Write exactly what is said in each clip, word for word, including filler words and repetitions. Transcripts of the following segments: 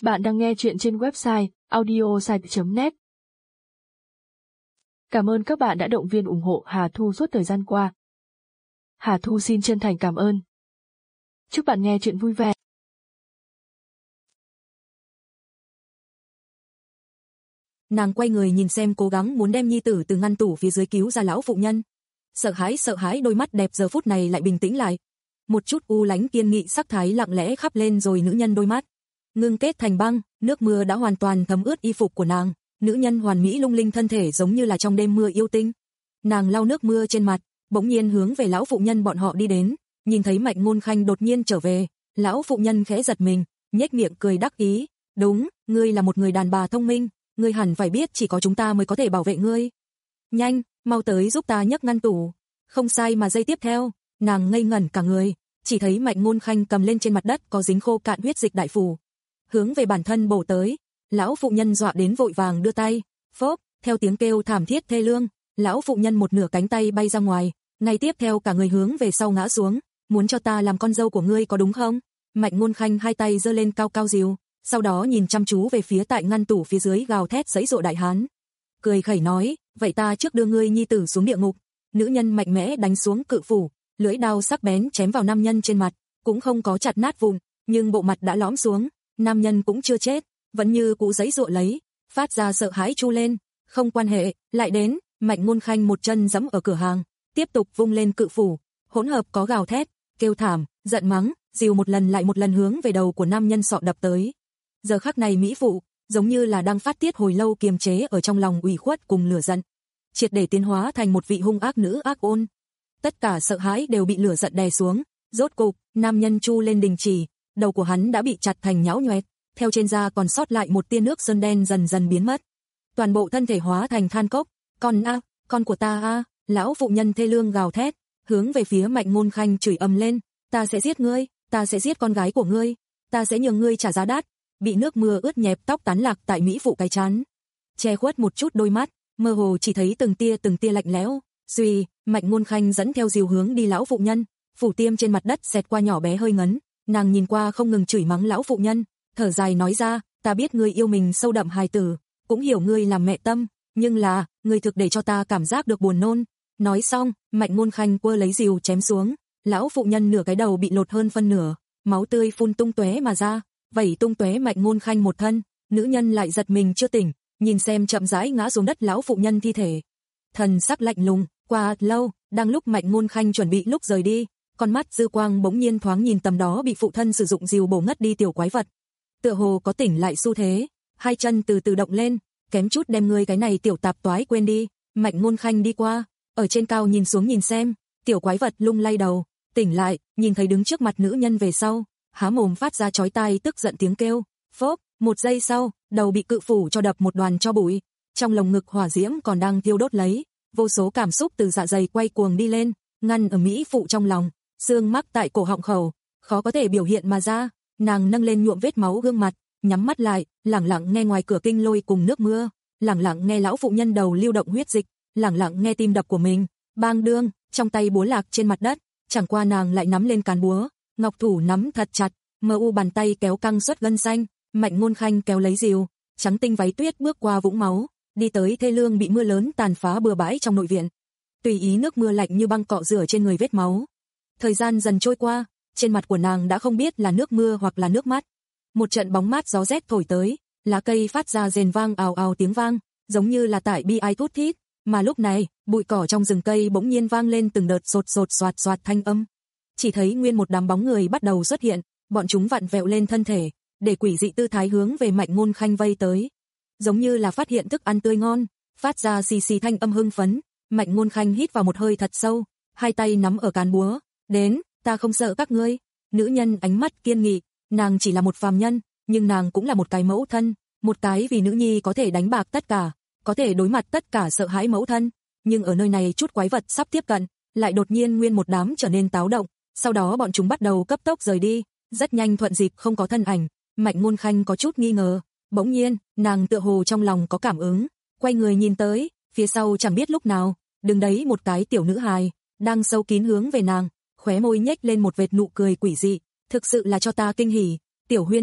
Bạn đang nghe chuyện trên website audiosite chấm net. Cảm ơn các bạn đã động viên ủng hộ Hà Thu suốt thời gian qua. Hà Thu xin chân thành cảm ơn. Chúc bạn nghe chuyện vui vẻ. Nàng quay người nhìn xem, cố gắng muốn đem nhi tử từ ngăn tủ phía dưới cứu ra lão phụ nhân. Sợ hãi sợ hãi đôi mắt đẹp giờ phút này lại bình tĩnh lại. Một chút u lánh kiên nghị sắc thái lặng lẽ khắp lên rồi nữ nhân đôi mắt ngưng kết thành băng, nước mưa đã hoàn toàn thấm ướt y phục của nàng, nữ nhân hoàn mỹ lung linh thân thể giống như là trong đêm mưa yêu tinh. Nàng lau nước mưa trên mặt, bỗng nhiên hướng về lão phụ nhân bọn họ đi đến, nhìn thấy Mạnh Ngôn Khanh đột nhiên trở về, lão phụ nhân khẽ giật mình, nhếch miệng cười đắc ý, "Đúng, ngươi là một người đàn bà thông minh, ngươi hẳn phải biết chỉ có chúng ta mới có thể bảo vệ ngươi. Nhanh, mau tới giúp ta nhấc ngăn tủ." Không sai mà giây tiếp theo, nàng ngây ngẩn cả người, chỉ thấy Mạnh Ngôn Khanh cầm lên trên mặt đất có dính khô cạn huyết dịch đại phù, hướng về bản thân bổ tới. Lão phụ nhân dọa đến vội vàng đưa tay, phốp, theo tiếng kêu thảm thiết thê lương, lão phụ nhân một nửa cánh tay bay ra ngoài, ngay tiếp theo cả người hướng về sau ngã xuống. "Muốn cho ta làm con dâu của ngươi có đúng không?" Mạnh Ngôn Khanh hai tay giơ lên cao cao dìu, sau đó nhìn chăm chú về phía tại ngăn tủ phía dưới gào thét giãy giụa đại hán, cười khẩy nói, "Vậy ta trước đưa ngươi nhi tử xuống địa ngục." Nữ nhân mạnh mẽ đánh xuống cự phủ, lưỡi đao sắc bén chém vào nam nhân trên mặt, cũng không có chặt nát vụn, nhưng bộ mặt đã lõm xuống. Nam nhân cũng chưa chết, vẫn như cũ giãy giụa lấy, phát ra sợ hãi chu lên. "Không quan hệ, lại đến." Mạnh Ngôn Khanh một chân giẫm ở cửa hàng, tiếp tục vung lên cự phủ, hỗn hợp có gào thét, kêu thảm, giận mắng, dìu một lần lại một lần hướng về đầu của nam nhân sọ đập tới. Giờ khắc này mỹ phụ, giống như là đang phát tiết hồi lâu kiềm chế ở trong lòng ủy khuất cùng lửa giận, triệt để tiến hóa thành một vị hung ác nữ ác ôn. Tất cả sợ hãi đều bị lửa giận đè xuống, rốt cục, nam nhân chu lên đình chỉ, đầu của hắn đã bị chặt thành nhão nhoẹt, theo trên da còn sót lại một tia nước sơn đen dần dần biến mất. Toàn bộ thân thể hóa thành than cốc, "Con a, con của ta a." Lão phụ nhân thê lương gào thét, hướng về phía Mạnh Ngôn Khanh chửi ầm lên, "Ta sẽ giết ngươi, ta sẽ giết con gái của ngươi, ta sẽ nhường ngươi trả giá đắt." Bị nước mưa ướt nhẹp tóc tán lạc tại mỹ phụ cái trán, che khuất một chút đôi mắt, mơ hồ chỉ thấy từng tia từng tia lạnh lẽo. Suy, Mạnh Ngôn Khanh dẫn theo dìu hướng đi lão phụ nhân, phủ tiêm trên mặt đất xẹt qua nhỏ bé hơi ngấn, nàng nhìn qua không ngừng chửi mắng lão phụ nhân, thở dài nói ra, "Ta biết ngươi yêu mình sâu đậm hài tử, cũng hiểu ngươi làm mẹ tâm, nhưng là, ngươi thực để cho ta cảm giác được buồn nôn." Nói xong, Mạnh Ngôn Khanh quơ lấy dìu chém xuống, lão phụ nhân nửa cái đầu bị lột hơn phân nửa, máu tươi phun tung tóe mà ra, vẩy tung tóe Mạnh Ngôn Khanh một thân. Nữ nhân lại giật mình chưa tỉnh, nhìn xem chậm rãi ngã xuống đất lão phụ nhân thi thể, thần sắc lạnh lùng. Qua lâu, đang lúc Mạnh Ngôn Khanh chuẩn bị lúc rời đi, con mắt dư quang bỗng nhiên thoáng nhìn tầm đó bị phụ thân sử dụng dìu bổ ngất đi tiểu quái vật, tựa hồ có tỉnh lại xu thế, hai chân từ từ động lên, kém chút đem ngươi cái này tiểu tạp toái quên đi. Mạnh Ngôn Khanh đi qua, ở trên cao nhìn xuống nhìn xem, tiểu quái vật lung lay đầu, tỉnh lại, nhìn thấy đứng trước mặt nữ nhân về sau, há mồm phát ra chói tai tức giận tiếng kêu, phốp, một giây sau, đầu bị cự phủ cho đập một đoàn tro bụi, trong lồng ngực hỏa diễm còn đang thiêu đốt lấy, vô số cảm xúc từ dạ dày quay cuồng đi lên, ngăn ở mỹ phụ trong lòng, xương mắc tại cổ họng khẩu, khó có thể biểu hiện mà ra. Nàng nâng lên nhuộm vết máu gương mặt, nhắm mắt lại, lẳng lặng nghe ngoài cửa kinh lôi cùng nước mưa, lẳng lặng nghe lão phụ nhân đầu lưu động huyết dịch, lẳng lặng nghe tim đập của mình, bang đương, trong tay búa lạc trên mặt đất, chẳng qua nàng lại nắm lên cán búa, ngọc thủ nắm thật chặt, mờ u bàn tay kéo căng suất gân xanh. Mạnh Ngôn Khanh kéo lấy dìu, trắng tinh váy tuyết bước qua vũng máu, đi tới thê lương bị mưa lớn tàn phá bừa bãi trong nội viện. Tùy ý nước mưa lạnh như băng cọ rửa trên người vết máu. Thời gian dần trôi qua, trên mặt của nàng đã không biết là nước mưa hoặc là nước mắt. Một trận bóng mát gió rét thổi tới, lá cây phát ra rền vang ào ào tiếng vang, giống như là tại bi ai thút thít, mà lúc này, bụi cỏ trong rừng cây bỗng nhiên vang lên từng đợt sột sột soạt soạt thanh âm. Chỉ thấy nguyên một đám bóng người bắt đầu xuất hiện, bọn chúng vặn vẹo lên thân thể, để quỷ dị tư thái hướng về Mạnh Ngôn Khanh vây tới, giống như là phát hiện thức ăn tươi ngon, phát ra xì xì thanh âm hưng phấn. Mạnh Ngôn Khanh hít vào một hơi thật sâu, hai tay nắm ở cán búa, "Đến, ta không sợ các ngươi." Nữ nhân ánh mắt kiên nghị, nàng chỉ là một phàm nhân, nhưng nàng cũng là một cái mẫu thân, một cái vì nữ nhi có thể đánh bạc tất cả, có thể đối mặt tất cả sợ hãi mẫu thân. Nhưng ở nơi này chút quái vật sắp tiếp cận, lại đột nhiên nguyên một đám trở nên táo động, sau đó bọn chúng bắt đầu cấp tốc rời đi, rất nhanh thuận dịp không có thân ảnh. Mạnh Ngôn Khanh có chút nghi ngờ, bỗng nhiên, nàng tựa hồ trong lòng có cảm ứng, quay người nhìn tới, phía sau chẳng biết lúc nào, đứng đấy một cái tiểu nữ hài, đang sâu kín hướng về nàng, khóe môi nhếch lên một vệt nụ cười quỷ dị, "Thực sự là cho ta kinh hỉ, Tiểu Huyên Nhi."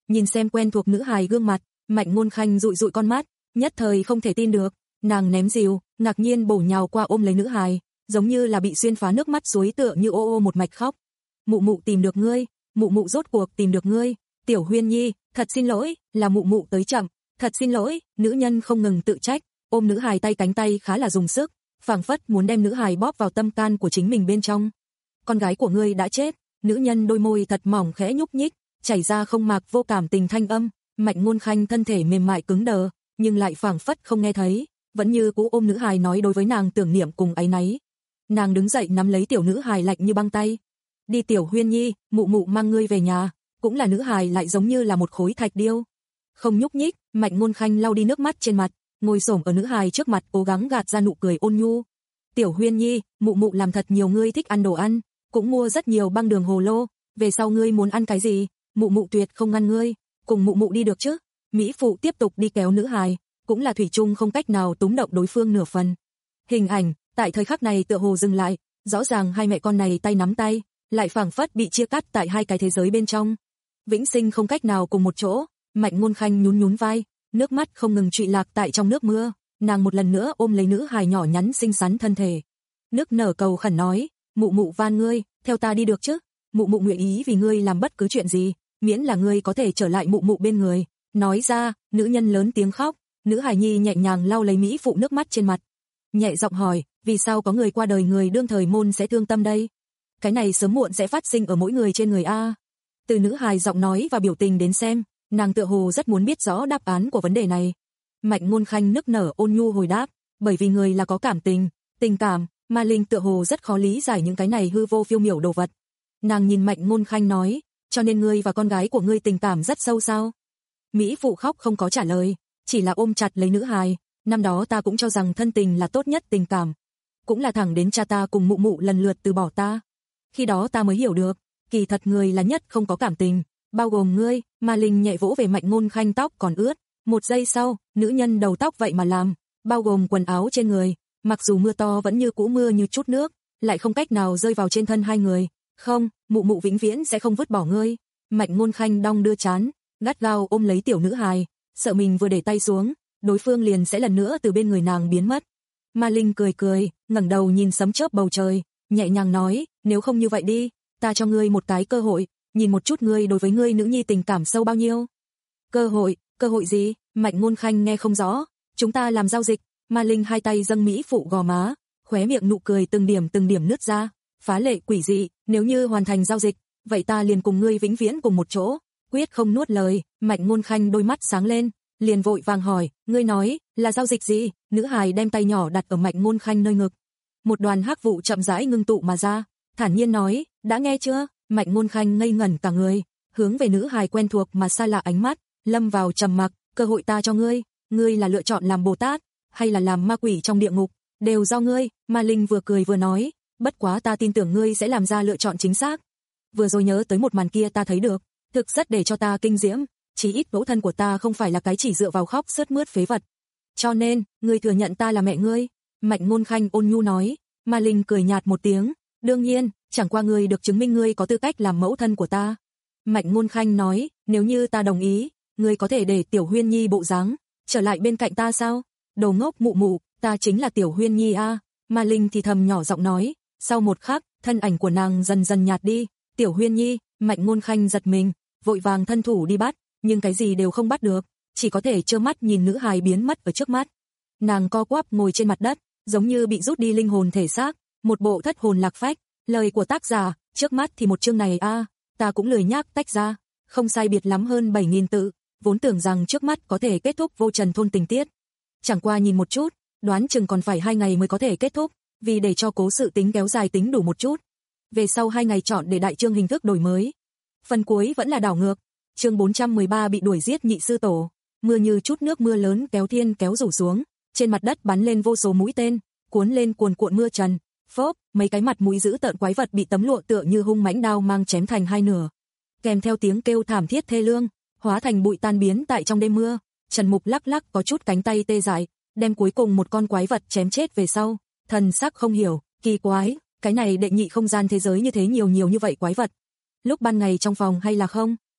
Nhìn xem quen thuộc nữ hài gương mặt, Mạnh Ngôn Khanh dụi dụi con mắt, nhất thời không thể tin được, nàng ném rìu, ngạc nhiên bổ nhào qua ôm lấy nữ hài, giống như là bị xuyên phá nước mắt suối tựa như ô ô một mạch khóc. Mụ mụ tìm được ngươi, mụ mụ rốt cuộc tìm được ngươi, Tiểu Huyên Nhi, thật xin lỗi, là mụ mụ tới chậm, thật xin lỗi, nữ nhân không ngừng tự trách, ôm nữ hài tay cánh tay khá là dùng sức, phảng phất muốn đem nữ hài bóp vào tâm can của chính mình bên trong. Con gái của ngươi đã chết, nữ nhân đôi môi thật mỏng khẽ nhúc nhích, chảy ra không mạc vô cảm tình thanh âm, Mạnh Ngôn Khanh thân thể mềm mại cứng đờ, nhưng lại phảng phất không nghe thấy, vẫn như cũ ôm nữ hài nói đối với nàng tưởng niệm cùng áy náy. Nàng đứng dậy nắm lấy tiểu nữ hài lạnh như băng tay. Đi Tiểu Huyên Nhi, mụ mụ mang ngươi về nhà, cũng là nữ hài lại giống như là một khối thạch điêu. Không nhúc nhích, Mạnh Ngôn Khanh lau đi nước mắt trên mặt, ngồi xổm ở nữ hài trước mặt cố gắng gạt ra nụ cười ôn nhu. Tiểu Huyên Nhi, mụ mụ làm thật nhiều ngươi thích ăn đồ ăn, cũng mua rất nhiều băng đường hồ lô, về sau ngươi muốn ăn cái gì, mụ mụ tuyệt không ngăn ngươi, cùng mụ mụ đi được chứ. Mỹ phụ tiếp tục đi kéo nữ hài, cũng là thủy chung không cách nào túng động đối phương nửa phần. Hình ảnh, tại thời khắc này tựa hồ dừng lại, rõ ràng hai mẹ con này tay nắm tay, lại phảng phất bị chia cắt tại hai cái thế giới bên trong. Vĩnh sinh không cách nào cùng một chỗ, Mạnh Ngôn Khanh nhún nhún vai, nước mắt không ngừng trụy lạc tại trong nước mưa, nàng một lần nữa ôm lấy nữ hài nhỏ nhắn xinh xắn thân thể. Nước nở cầu khẩn nói, mụ mụ van ngươi, theo ta đi được chứ, mụ mụ nguyện ý vì ngươi làm bất cứ chuyện gì, miễn là ngươi có thể trở lại mụ mụ bên người. Nói ra, nữ nhân lớn tiếng khóc, nữ hài nhi nhẹ nhàng lau lấy mỹ phụ nước mắt trên mặt. Nhẹ giọng hỏi, vì sao có người qua đời người đương thời môn sẽ thương tâm đây? Cái này sớm muộn sẽ phát sinh ở mỗi người trên người a. Từ nữ hài giọng nói và biểu tình đến xem, nàng tựa hồ rất muốn biết rõ đáp án của vấn đề này. Mạnh Ngôn Khanh nức nở ôn nhu hồi đáp, bởi vì người là có cảm tình, tình cảm, Ma Linh tựa hồ rất khó lý giải những cái này hư vô phiêu miểu đồ vật. Nàng nhìn Mạnh Ngôn Khanh nói, cho nên ngươi và con gái của ngươi tình cảm rất sâu sao? Mỹ phụ khóc không có trả lời, chỉ là ôm chặt lấy nữ hài, năm đó ta cũng cho rằng thân tình là tốt nhất tình cảm, cũng là thẳng đến cha ta cùng mụ mụ lần lượt từ bỏ ta. Khi đó ta mới hiểu được, kỳ thật người là nhất không có cảm tình, bao gồm ngươi. Ma Linh nhẹ vỗ về Mạnh Ngôn Khanh tóc còn ướt, một giây sau, nữ nhân đầu tóc vậy mà làm, bao gồm quần áo trên người, mặc dù mưa to vẫn như cũ mưa như chút nước, lại không cách nào rơi vào trên thân hai người. Không, mụ mụ vĩnh viễn sẽ không vứt bỏ ngươi. Mạnh Ngôn Khanh đong đưa trán, gắt gao ôm lấy tiểu nữ hài, sợ mình vừa để tay xuống, đối phương liền sẽ lần nữa từ bên người nàng biến mất. Ma Linh cười cười, ngẩng đầu nhìn sấm chớp bầu trời, nhẹ nhàng nói, nếu không như vậy đi, ta cho ngươi một cái cơ hội, nhìn một chút ngươi đối với ngươi nữ nhi tình cảm sâu bao nhiêu. Cơ hội, cơ hội gì? Mạnh Ngôn Khanh nghe không rõ. Chúng ta làm giao dịch. Ma Linh hai tay dâng mỹ phụ gò má, khóe miệng nụ cười từng điểm từng điểm nứt ra, phá lệ quỷ dị, nếu như hoàn thành giao dịch, vậy ta liền cùng ngươi vĩnh viễn cùng một chỗ. Quyết không nuốt lời, Mạnh Ngôn Khanh đôi mắt sáng lên, liền vội vàng hỏi, ngươi nói, là giao dịch gì? Nữ hài đem tay nhỏ đặt ở Mạnh Ngôn Khanh nơi ngực. Một đoàn hắc vụ chậm rãi ngưng tụ mà ra, thản nhiên nói, đã nghe chưa? Mạnh Ngôn Khanh ngây ngẩn cả người, hướng về nữ hài quen thuộc mà xa lạ ánh mắt, lâm vào trầm mặc. Cơ hội ta cho ngươi, ngươi là lựa chọn làm Bồ Tát, hay là làm ma quỷ trong địa ngục, đều do ngươi. Ma Linh vừa cười vừa nói, bất quá ta tin tưởng ngươi sẽ làm ra lựa chọn chính xác. Vừa rồi nhớ tới một màn kia ta thấy được, thực rất để cho ta kinh diễm, chí ít mẫu thân của ta không phải là cái chỉ dựa vào khóc sướt mướt phế vật. Cho nên, ngươi thừa nhận ta là mẹ ngươi. Mạnh Ngôn Khanh ôn nhu nói. Ma Linh cười nhạt một tiếng, đương nhiên, chẳng qua ngươi được chứng minh ngươi có tư cách làm mẫu thân của ta. Mạnh Ngôn Khanh nói, nếu như ta đồng ý, ngươi có thể để Tiểu Huyên Nhi bộ dáng trở lại bên cạnh ta sao? Đồ ngốc, mụ mụ, ta chính là Tiểu Huyên Nhi a. Ma Linh thì thầm nhỏ giọng nói. Sau một khắc, thân ảnh của nàng dần dần nhạt đi. Tiểu Huyên Nhi. Mạnh Ngôn Khanh giật mình, vội vàng thân thủ đi bắt, nhưng cái gì đều không bắt được, chỉ có thể trơ mắt nhìn nữ hài biến mất ở trước mắt. Nàng co quắp ngồi trên mặt đất, giống như bị rút đi linh hồn thể xác, một bộ thất hồn lạc phách. Lời của tác giả, trước mắt thì một chương này a, ta cũng lười nhác tách ra, không sai biệt lắm hơn bảy nghìn tự, vốn tưởng rằng trước mắt có thể kết thúc vô trần thôn tình tiết. Chẳng qua nhìn một chút, đoán chừng còn phải hai ngày mới có thể kết thúc, vì để cho cố sự tính kéo dài tính đủ một chút. Về sau hai ngày chọn để đại chương hình thức đổi mới. Phần cuối vẫn là đảo ngược. Chương bốn trăm mười ba bị đuổi giết nhị sư tổ. Mưa như chút nước mưa lớn kéo thiên kéo rủ xuống, trên mặt đất bắn lên vô số mũi tên, cuốn lên cuồn cuộn mưa trần. Phốp, mấy cái mặt mũi dữ tợn quái vật bị tấm lụa tựa như hung mãnh đao mang chém thành hai nửa. Kèm theo tiếng kêu thảm thiết thê lương, hóa thành bụi tan biến tại trong đêm mưa. Trần Mục lắc lắc có chút cánh tay tê dại, đem cuối cùng một con quái vật chém chết về sau, thần sắc không hiểu, kỳ quái, cái này đệ nhị không gian thế giới như thế nhiều nhiều như vậy quái vật. Lúc ban ngày trong phòng hay là không,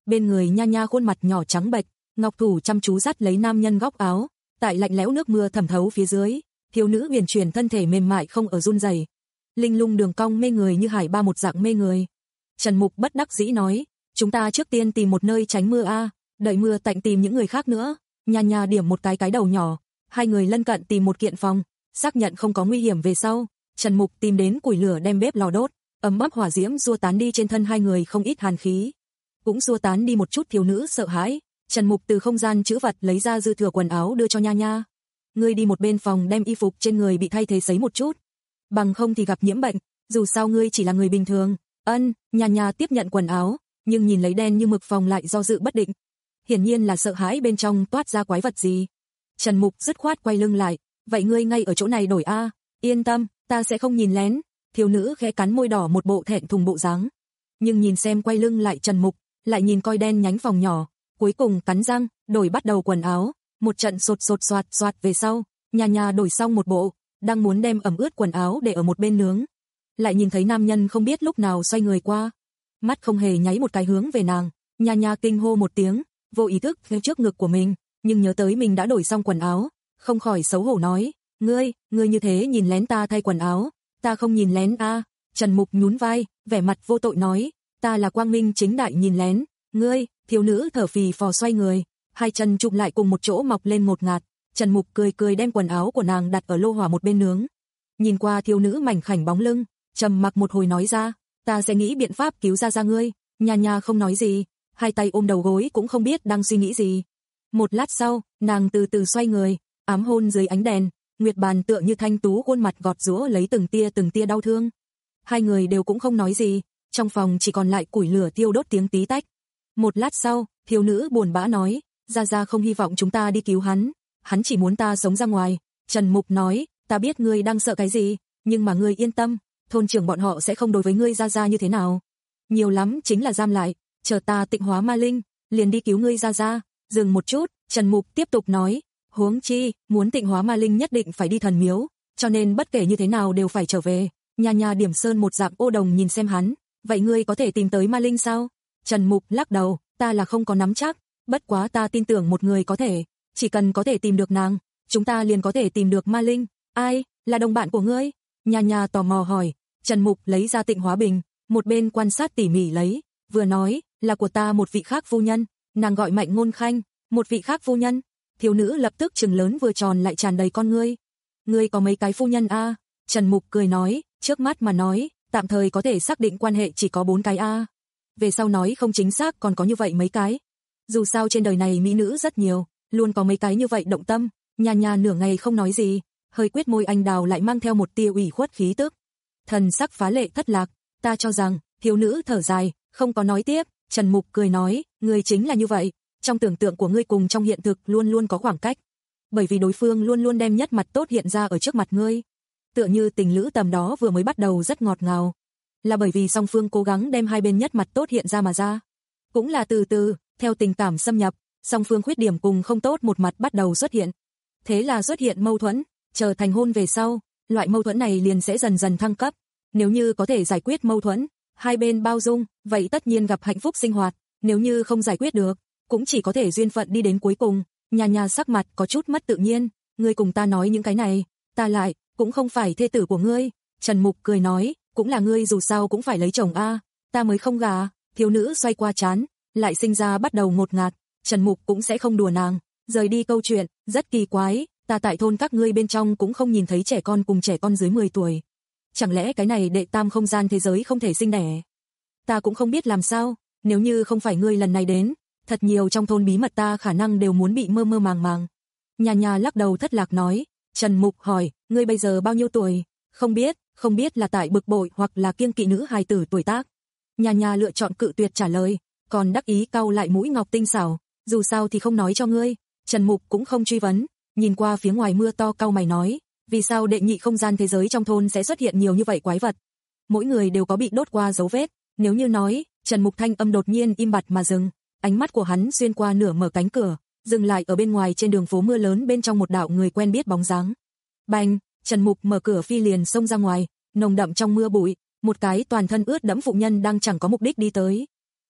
bên người Nha Nha khuôn mặt nhỏ trắng bệch, ngọc thủ chăm chú dắt lấy nam nhân góc áo, tại lạnh lẽo nước mưa thẩm thấu phía dưới, thiếu nữ huyền chuyển thân thể mềm mại không ở run rẩy, linh lung đường cong mê người như hải ba một dạng mê người. Trần Mục bất đắc dĩ nói, chúng ta trước tiên tìm một nơi tránh mưa a, đợi mưa tạnh tìm những người khác nữa. Nha Nha điểm một cái cái đầu nhỏ, hai người lân cận tìm một kiện phòng, xác nhận không có nguy hiểm về sau, Trần Mục tìm đến củi lửa đem bếp lò đốt, ấm áp hỏa diễm xua tán đi trên thân hai người không ít hàn khí, cũng xua tán đi một chút thiếu nữ sợ hãi. Trần Mục từ không gian trữ vật lấy ra dư thừa quần áo đưa cho Nha Nha. Ngươi đi một bên phòng đem y phục trên người bị thay thế sấy một chút, bằng không thì gặp nhiễm bệnh, dù sao ngươi chỉ là người bình thường. Ân, Nha Nha tiếp nhận quần áo, nhưng nhìn lấy đen như mực phòng lại do dự bất định. Hiển nhiên là sợ hãi bên trong toát ra quái vật gì. Trần Mục dứt khoát quay lưng lại, vậy ngươi ngay ở chỗ này đổi a, yên tâm, ta sẽ không nhìn lén. Thiếu nữ khẽ cắn môi đỏ một bộ thẹn thùng bộ dáng. Nhưng nhìn xem quay lưng lại Trần Mục, lại nhìn coi đen nhánh phòng nhỏ, cuối cùng cắn răng, đổi bắt đầu quần áo, một trận sột sột soạt soạt về sau, Nha Nha đổi xong một bộ, đang muốn đem ẩm ướt quần áo để ở một bên nướng. Lại nhìn thấy nam nhân không biết lúc nào xoay người qua, mắt không hề nháy một cái hướng về nàng, Nha Nha kinh hô một tiếng, vô ý thức phía trước ngực của mình, nhưng nhớ tới mình đã đổi xong quần áo, không khỏi xấu hổ nói, ngươi, ngươi như thế nhìn lén ta thay quần áo, ta không nhìn lén a. Trần Mục nhún vai, vẻ mặt vô tội nói, ta là quang minh chính đại nhìn lén, ngươi. Thiếu nữ thở phì phò xoay người, hai chân chụm lại cùng một chỗ mọc lên ngột ngạt. Trần Mục cười cười đem quần áo của nàng đặt ở lô hỏa một bên nướng. Nhìn qua thiếu nữ mảnh khảnh bóng lưng, trầm mặc một hồi nói ra, ta sẽ nghĩ biện pháp cứu ra ra ngươi. Nha Nha không nói gì, hai tay ôm đầu gối cũng không biết đang suy nghĩ gì. Một lát sau, nàng từ từ xoay người, ám hôn dưới ánh đèn, nguyệt bàn tựa như thanh tú khuôn mặt gọt giũa lấy từng tia từng tia đau thương. Hai người đều cũng không nói gì, trong phòng chỉ còn lại củi lửa thiêu đốt tiếng tí tách. Một lát sau, thiếu nữ buồn bã nói, Gia Gia không hy vọng chúng ta đi cứu hắn, hắn chỉ muốn ta sống ra ngoài. Trần Mục nói, ta biết ngươi đang sợ cái gì, nhưng mà ngươi yên tâm, thôn trưởng bọn họ sẽ không đối với ngươi Gia Gia như thế nào. Nhiều lắm chính là giam lại, chờ ta tịnh hóa ma linh, liền đi cứu ngươi Gia Gia. Dừng một chút, Trần Mục tiếp tục nói, huống chi, muốn tịnh hóa ma linh nhất định phải đi thần miếu, cho nên bất kể như thế nào đều phải trở về. Nha Nha điểm sơn một dạng ô đồng nhìn xem hắn, vậy ngươi có thể tìm tới ma linh sao? Trần Mục lắc đầu, ta là không có nắm chắc, bất quá ta tin tưởng một người có thể, chỉ cần có thể tìm được nàng, chúng ta liền có thể tìm được ma linh. Ai, là đồng bạn của ngươi? Nha Nha tò mò hỏi. Trần Mục lấy ra tịnh hóa bình, một bên quan sát tỉ mỉ lấy, vừa nói, là của ta một vị khác phu nhân, nàng gọi Mạnh Ngôn Khanh. Một vị khác phu nhân? Thiếu nữ lập tức trừng lớn vừa tròn lại tràn đầy con ngươi. Ngươi có mấy cái phu nhân a? Trần Mục cười nói, trước mắt mà nói, tạm thời có thể xác định quan hệ chỉ có bốn cái a. Về sau nói không chính xác còn có như vậy mấy cái. Dù sao trên đời này mỹ nữ rất nhiều, luôn có mấy cái như vậy động tâm. Nha Nha nửa ngày không nói gì, hơi quyết môi anh đào lại mang theo một tia ủy khuất khí tức. Thần sắc phá lệ thất lạc, ta cho rằng, thiếu nữ thở dài, không có nói tiếp. Trần Mục cười nói, ngươi chính là như vậy, trong tưởng tượng của ngươi cùng trong hiện thực luôn luôn có khoảng cách. Bởi vì đối phương luôn luôn đem nhất mặt tốt hiện ra ở trước mặt ngươi. Tựa như tình lữ tầm đó vừa mới bắt đầu rất ngọt ngào. Là bởi vì song phương cố gắng đem hai bên nhất mặt tốt hiện ra mà ra. Cũng là từ từ, theo tình cảm xâm nhập, song phương khuyết điểm cùng không tốt một mặt bắt đầu xuất hiện. Thế là xuất hiện mâu thuẫn, chờ thành hôn về sau, loại mâu thuẫn này liền sẽ dần dần thăng cấp. Nếu như có thể giải quyết mâu thuẫn, hai bên bao dung, vậy tất nhiên gặp hạnh phúc sinh hoạt. Nếu như không giải quyết được, cũng chỉ có thể duyên phận đi đến cuối cùng. Nha Nha sắc mặt có chút mất tự nhiên, ngươi cùng ta nói những cái này, ta lại, cũng không phải thê tử của ngươi. Trần Mục cười nói, cũng là ngươi dù sao cũng phải lấy chồng a, ta mới không gà. Thiếu nữ xoay qua chán, lại sinh ra bắt đầu ngột ngạt. Trần Mục cũng sẽ không đùa nàng, rời đi câu chuyện, rất kỳ quái, ta tại thôn các ngươi bên trong cũng không nhìn thấy trẻ con cùng trẻ con dưới mười tuổi. Chẳng lẽ cái này đệ tam không gian thế giới không thể sinh đẻ? Ta cũng không biết làm sao, nếu như không phải ngươi lần này đến, thật nhiều trong thôn bí mật ta khả năng đều muốn bị mơ mơ màng màng. Nha Nha lắc đầu thất lạc nói. Trần Mục hỏi, ngươi bây giờ bao nhiêu tuổi? Không biết, không biết là tại bực bội hoặc là kiêng kỵ nữ hài tử tuổi tác. Nha Nha lựa chọn cự tuyệt trả lời, còn đắc ý cau lại mũi ngọc tinh xảo, dù sao thì không nói cho ngươi. Trần Mục cũng không truy vấn, nhìn qua phía ngoài mưa to cau mày nói, vì sao đệ nhị không gian thế giới trong thôn sẽ xuất hiện nhiều như vậy quái vật? Mỗi người đều có bị đốt qua dấu vết, nếu như nói, Trần Mục thanh âm đột nhiên im bặt mà dừng, ánh mắt của hắn xuyên qua nửa mở cánh cửa, dừng lại ở bên ngoài trên đường phố mưa lớn bên trong một đạo người quen biết bóng dáng. Bành, Trần Mục mở cửa phi liền xông ra ngoài, nồng đậm trong mưa bụi, một cái toàn thân ướt đẫm phụ nhân đang chẳng có mục đích đi tới.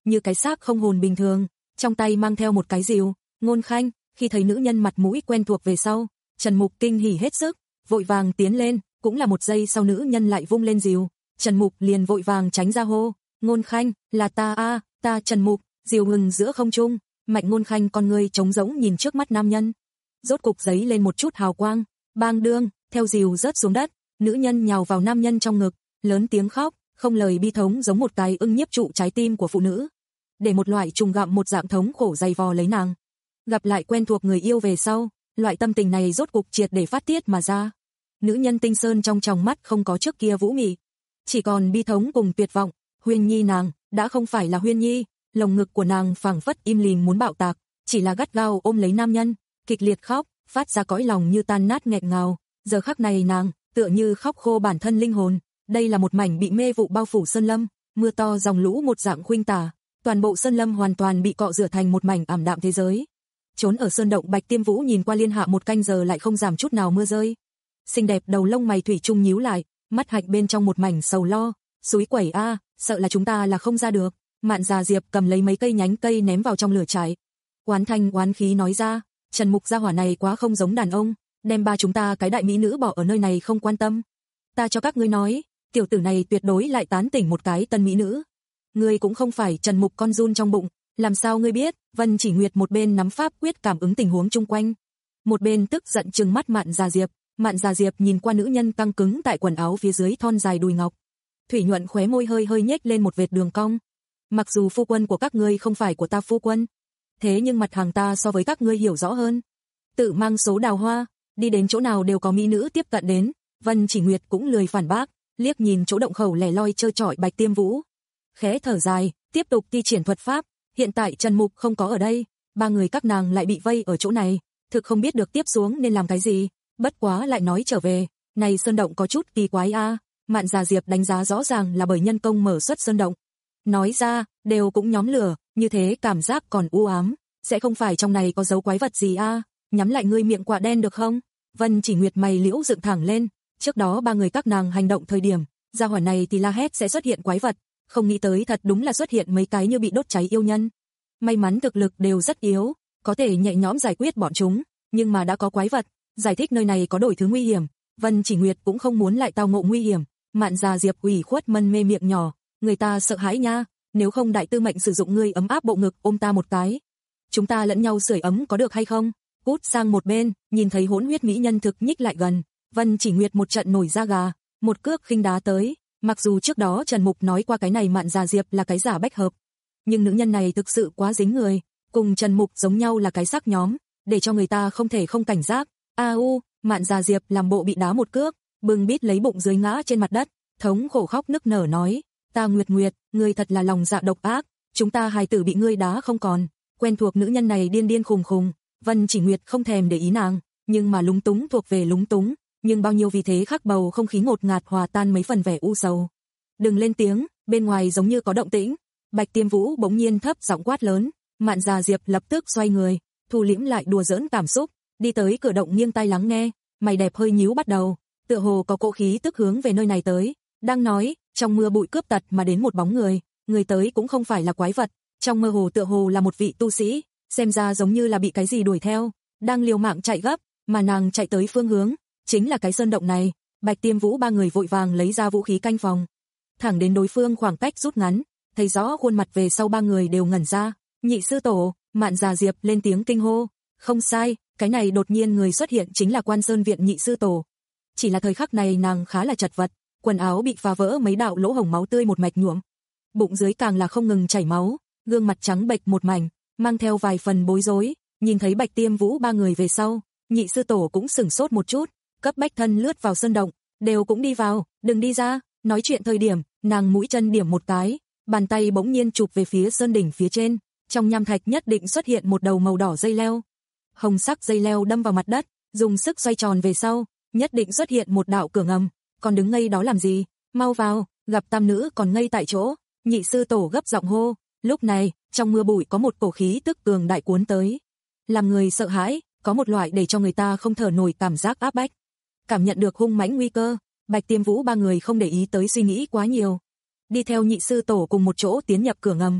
như cái xác không hồn bình thường, trong tay mang theo một cái rìu. Ngôn Khanh, khi thấy nữ nhân mặt mũi quen thuộc về sau, Trần Mục kinh hỉ hết sức, vội vàng tiến lên, cũng là một giây sau nữ nhân lại vung lên rìu, Trần Mục liền vội vàng tránh ra hô, Ngôn Khanh, là ta a, ta Trần Mục, rìu ngừng giữa không trung, Mạnh Ngôn Khanh con người trống rỗng nhìn trước mắt nam nhân, rốt cục giấy lên một chút hào quang, bang đương, theo rìu rớt xuống đất, nữ nhân nhào vào nam nhân trong ngực, lớn tiếng khóc, không lời bi thống giống một cái ưng nhiếp trụ trái tim của phụ nữ, để một loại trùng gặm một dạng thống khổ dày vò lấy nàng. Gặp lại quen thuộc người yêu về sau, loại tâm tình này rốt cục triệt để phát tiết mà ra. Nữ nhân tinh sơn trong tròng mắt không có trước kia vũ mị, chỉ còn bi thống cùng tuyệt vọng. Huyên Nhi nàng, đã không phải là Huyên Nhi, lồng ngực của nàng phảng phất im lìm muốn bạo tạc, chỉ là gắt gao ôm lấy nam nhân, kịch liệt khóc, phát ra cõi lòng như tan nát nghẹn ngào. Giờ khắc này nàng, tựa như khóc khô bản thân linh hồn. Đây là một mảnh bị mê vụ bao phủ sơn lâm, mưa to dòng lũ một dạng khuynh tả, toàn bộ sơn lâm hoàn toàn bị cọ rửa thành một mảnh ảm đạm thế giới. Trốn ở sơn động Bạch Tiêm Vũ nhìn qua liên hạ một canh giờ lại không giảm chút nào mưa rơi. Xinh đẹp đầu lông mày thủy chung nhíu lại, mắt hạnh bên trong một mảnh sầu lo, suối quẩy a, sợ là chúng ta là không ra được. Mạn Già Diệp cầm lấy mấy cây nhánh cây ném vào trong lửa cháy. Oán thanh oán khí nói ra, Trần Mục gia hỏa này quá không giống đàn ông, đem ba chúng ta cái đại mỹ nữ bỏ ở nơi này không quan tâm. Ta cho các ngươi nói, tiểu tử này tuyệt đối lại tán tỉnh một cái tân mỹ nữ. Ngươi cũng không phải Trần Mục con run trong bụng, làm sao ngươi biết? Vân Chỉ Nguyệt một bên nắm pháp quyết cảm ứng tình huống chung quanh, một bên tức giận trừng mắt Mạn Già Diệp. Mạn Già Diệp nhìn qua nữ nhân căng cứng tại quần áo phía dưới thon dài đùi ngọc, thủy nhuận khóe môi hơi hơi nhếch lên một vệt đường cong. Mặc dù phu quân của các ngươi không phải của ta phu quân, thế nhưng mặt hàng ta so với các ngươi hiểu rõ hơn. Tự mang số đào hoa, đi đến chỗ nào đều có mỹ nữ tiếp cận đến. Vân Chỉ Nguyệt cũng lười phản bác, liếc nhìn chỗ động khẩu lẻ loi trơ trọi Bạch Tiêm Vũ, khẽ thở dài, tiếp tục thi triển thuật pháp. Hiện tại Trần Mục không có ở đây, ba người các nàng lại bị vây ở chỗ này, thực không biết được tiếp xuống nên làm cái gì. Bất quá lại nói trở về, này sơn động có chút kỳ quái a. À. Mạn Già Diệp đánh giá rõ ràng là bởi nhân công mở xuất sơn động. Nói ra, đều cũng nhóm lửa, như thế cảm giác còn u ám, sẽ không phải trong này có dấu quái vật gì a? À? Nhắm lại ngươi miệng quạ đen được không? Vân Chỉ Nguyệt mày liễu dựng thẳng lên, trước đó ba người các nàng hành động thời điểm, gia hỏa này thì la hét sẽ xuất hiện quái vật, không nghĩ tới thật đúng là xuất hiện mấy cái như bị đốt cháy yêu nhân. May mắn thực lực đều rất yếu, có thể nhẹ nhõm giải quyết bọn chúng, nhưng mà đã có quái vật, giải thích nơi này có đổi thứ nguy hiểm, Vân Chỉ Nguyệt cũng không muốn lại tao ngộ nguy hiểm. Mạn Già Diệp ủy khuất mân mê miệng nhỏ, người ta sợ hãi nha, nếu không đại tư mệnh sử dụng ngươi ấm áp bộ ngực ôm ta một cái. Chúng ta lẫn nhau sưởi ấm có được hay không? Cút sang một bên, nhìn thấy hỗn huyết mỹ nhân thực nhích lại gần, Vân Chỉ Nguyệt một trận nổi da gà, một cước khinh đá tới, mặc dù trước đó Trần Mục nói qua cái này Mạn Già Diệp là cái giả bách hợp, nhưng nữ nhân này thực sự quá dính người, cùng Trần Mục giống nhau là cái xác nhóm, để cho người ta không thể không cảnh giác. A u, Mạn Già Diệp làm bộ bị đá một cước, bưng bít lấy bụng dưới ngã trên mặt đất, thống khổ khóc nức nở nói, ta Nguyệt Nguyệt, ngươi thật là lòng dạ độc ác, chúng ta hài tử bị ngươi đá không còn. Quen thuộc nữ nhân này điên điên khùng khùng, Vân Chỉ Nguyệt không thèm để ý nàng, nhưng mà lúng túng thuộc về lúng túng, nhưng bao nhiêu vì thế khắc bầu không khí ngột ngạt hòa tan mấy phần vẻ u sầu. Đừng lên tiếng, bên ngoài giống như có động tĩnh. Bạch Tiêm Vũ bỗng nhiên thấp giọng quát lớn, Mạn Già Diệp lập tức xoay người, thu liễm lại đùa giỡn cảm xúc, đi tới cửa động nghiêng tai lắng nghe, mày đẹp hơi nhíu bắt đầu, tựa hồ có cỗ khí tức hướng về nơi này tới. Đang nói, trong mưa bụi cướp tật mà đến một bóng người, người tới cũng không phải là quái vật, trong mơ hồ tựa hồ là một vị tu sĩ, xem ra giống như là bị cái gì đuổi theo, đang liều mạng chạy gấp, mà nàng chạy tới phương hướng chính là cái sơn động này. Bạch Tiêm Vũ ba người vội vàng lấy ra vũ khí canh phòng, thẳng đến đối phương khoảng cách rút ngắn, thấy rõ khuôn mặt về sau ba người đều ngẩn ra. Nhị sư tổ, Mạn Già Diệp lên tiếng kinh hô, không sai, cái này đột nhiên người xuất hiện chính là Quan Sơn viện nhị sư tổ. Chỉ là thời khắc này nàng khá là chật vật, quần áo bị phá vỡ mấy đạo lỗ hổng máu tươi một mạch nhuộm, bụng dưới càng là không ngừng chảy máu, gương mặt trắng bệch một mảnh, mang theo vài phần bối rối. Nhìn thấy Bạch Tiêm Vũ ba người về sau, nhị sư tổ cũng sửng sốt một chút, cấp bách thân lướt vào sơn động, đều cũng đi vào, đừng đi ra. Nói chuyện thời điểm, nàng mũi chân điểm một cái, bàn tay bỗng nhiên chụp về phía sơn đỉnh phía trên, trong nham thạch nhất định xuất hiện một đầu màu đỏ dây leo. Hồng sắc dây leo đâm vào mặt đất, dùng sức xoay tròn về sau, nhất định xuất hiện một đạo cửa ngầm. Còn đứng ngây đó làm gì, mau vào. Gặp tam nữ còn ngây tại chỗ, nhị sư tổ gấp giọng hô. Lúc này, trong mưa bụi có một cổ khí tức cường đại cuốn tới, làm người sợ hãi, có một loại để cho người ta không thở nổi cảm giác áp bách. Cảm nhận được hung mãnh nguy cơ, Bạch Tiêm Vũ ba người không để ý tới suy nghĩ quá nhiều, đi theo nhị sư tổ cùng một chỗ tiến nhập cửa ngầm.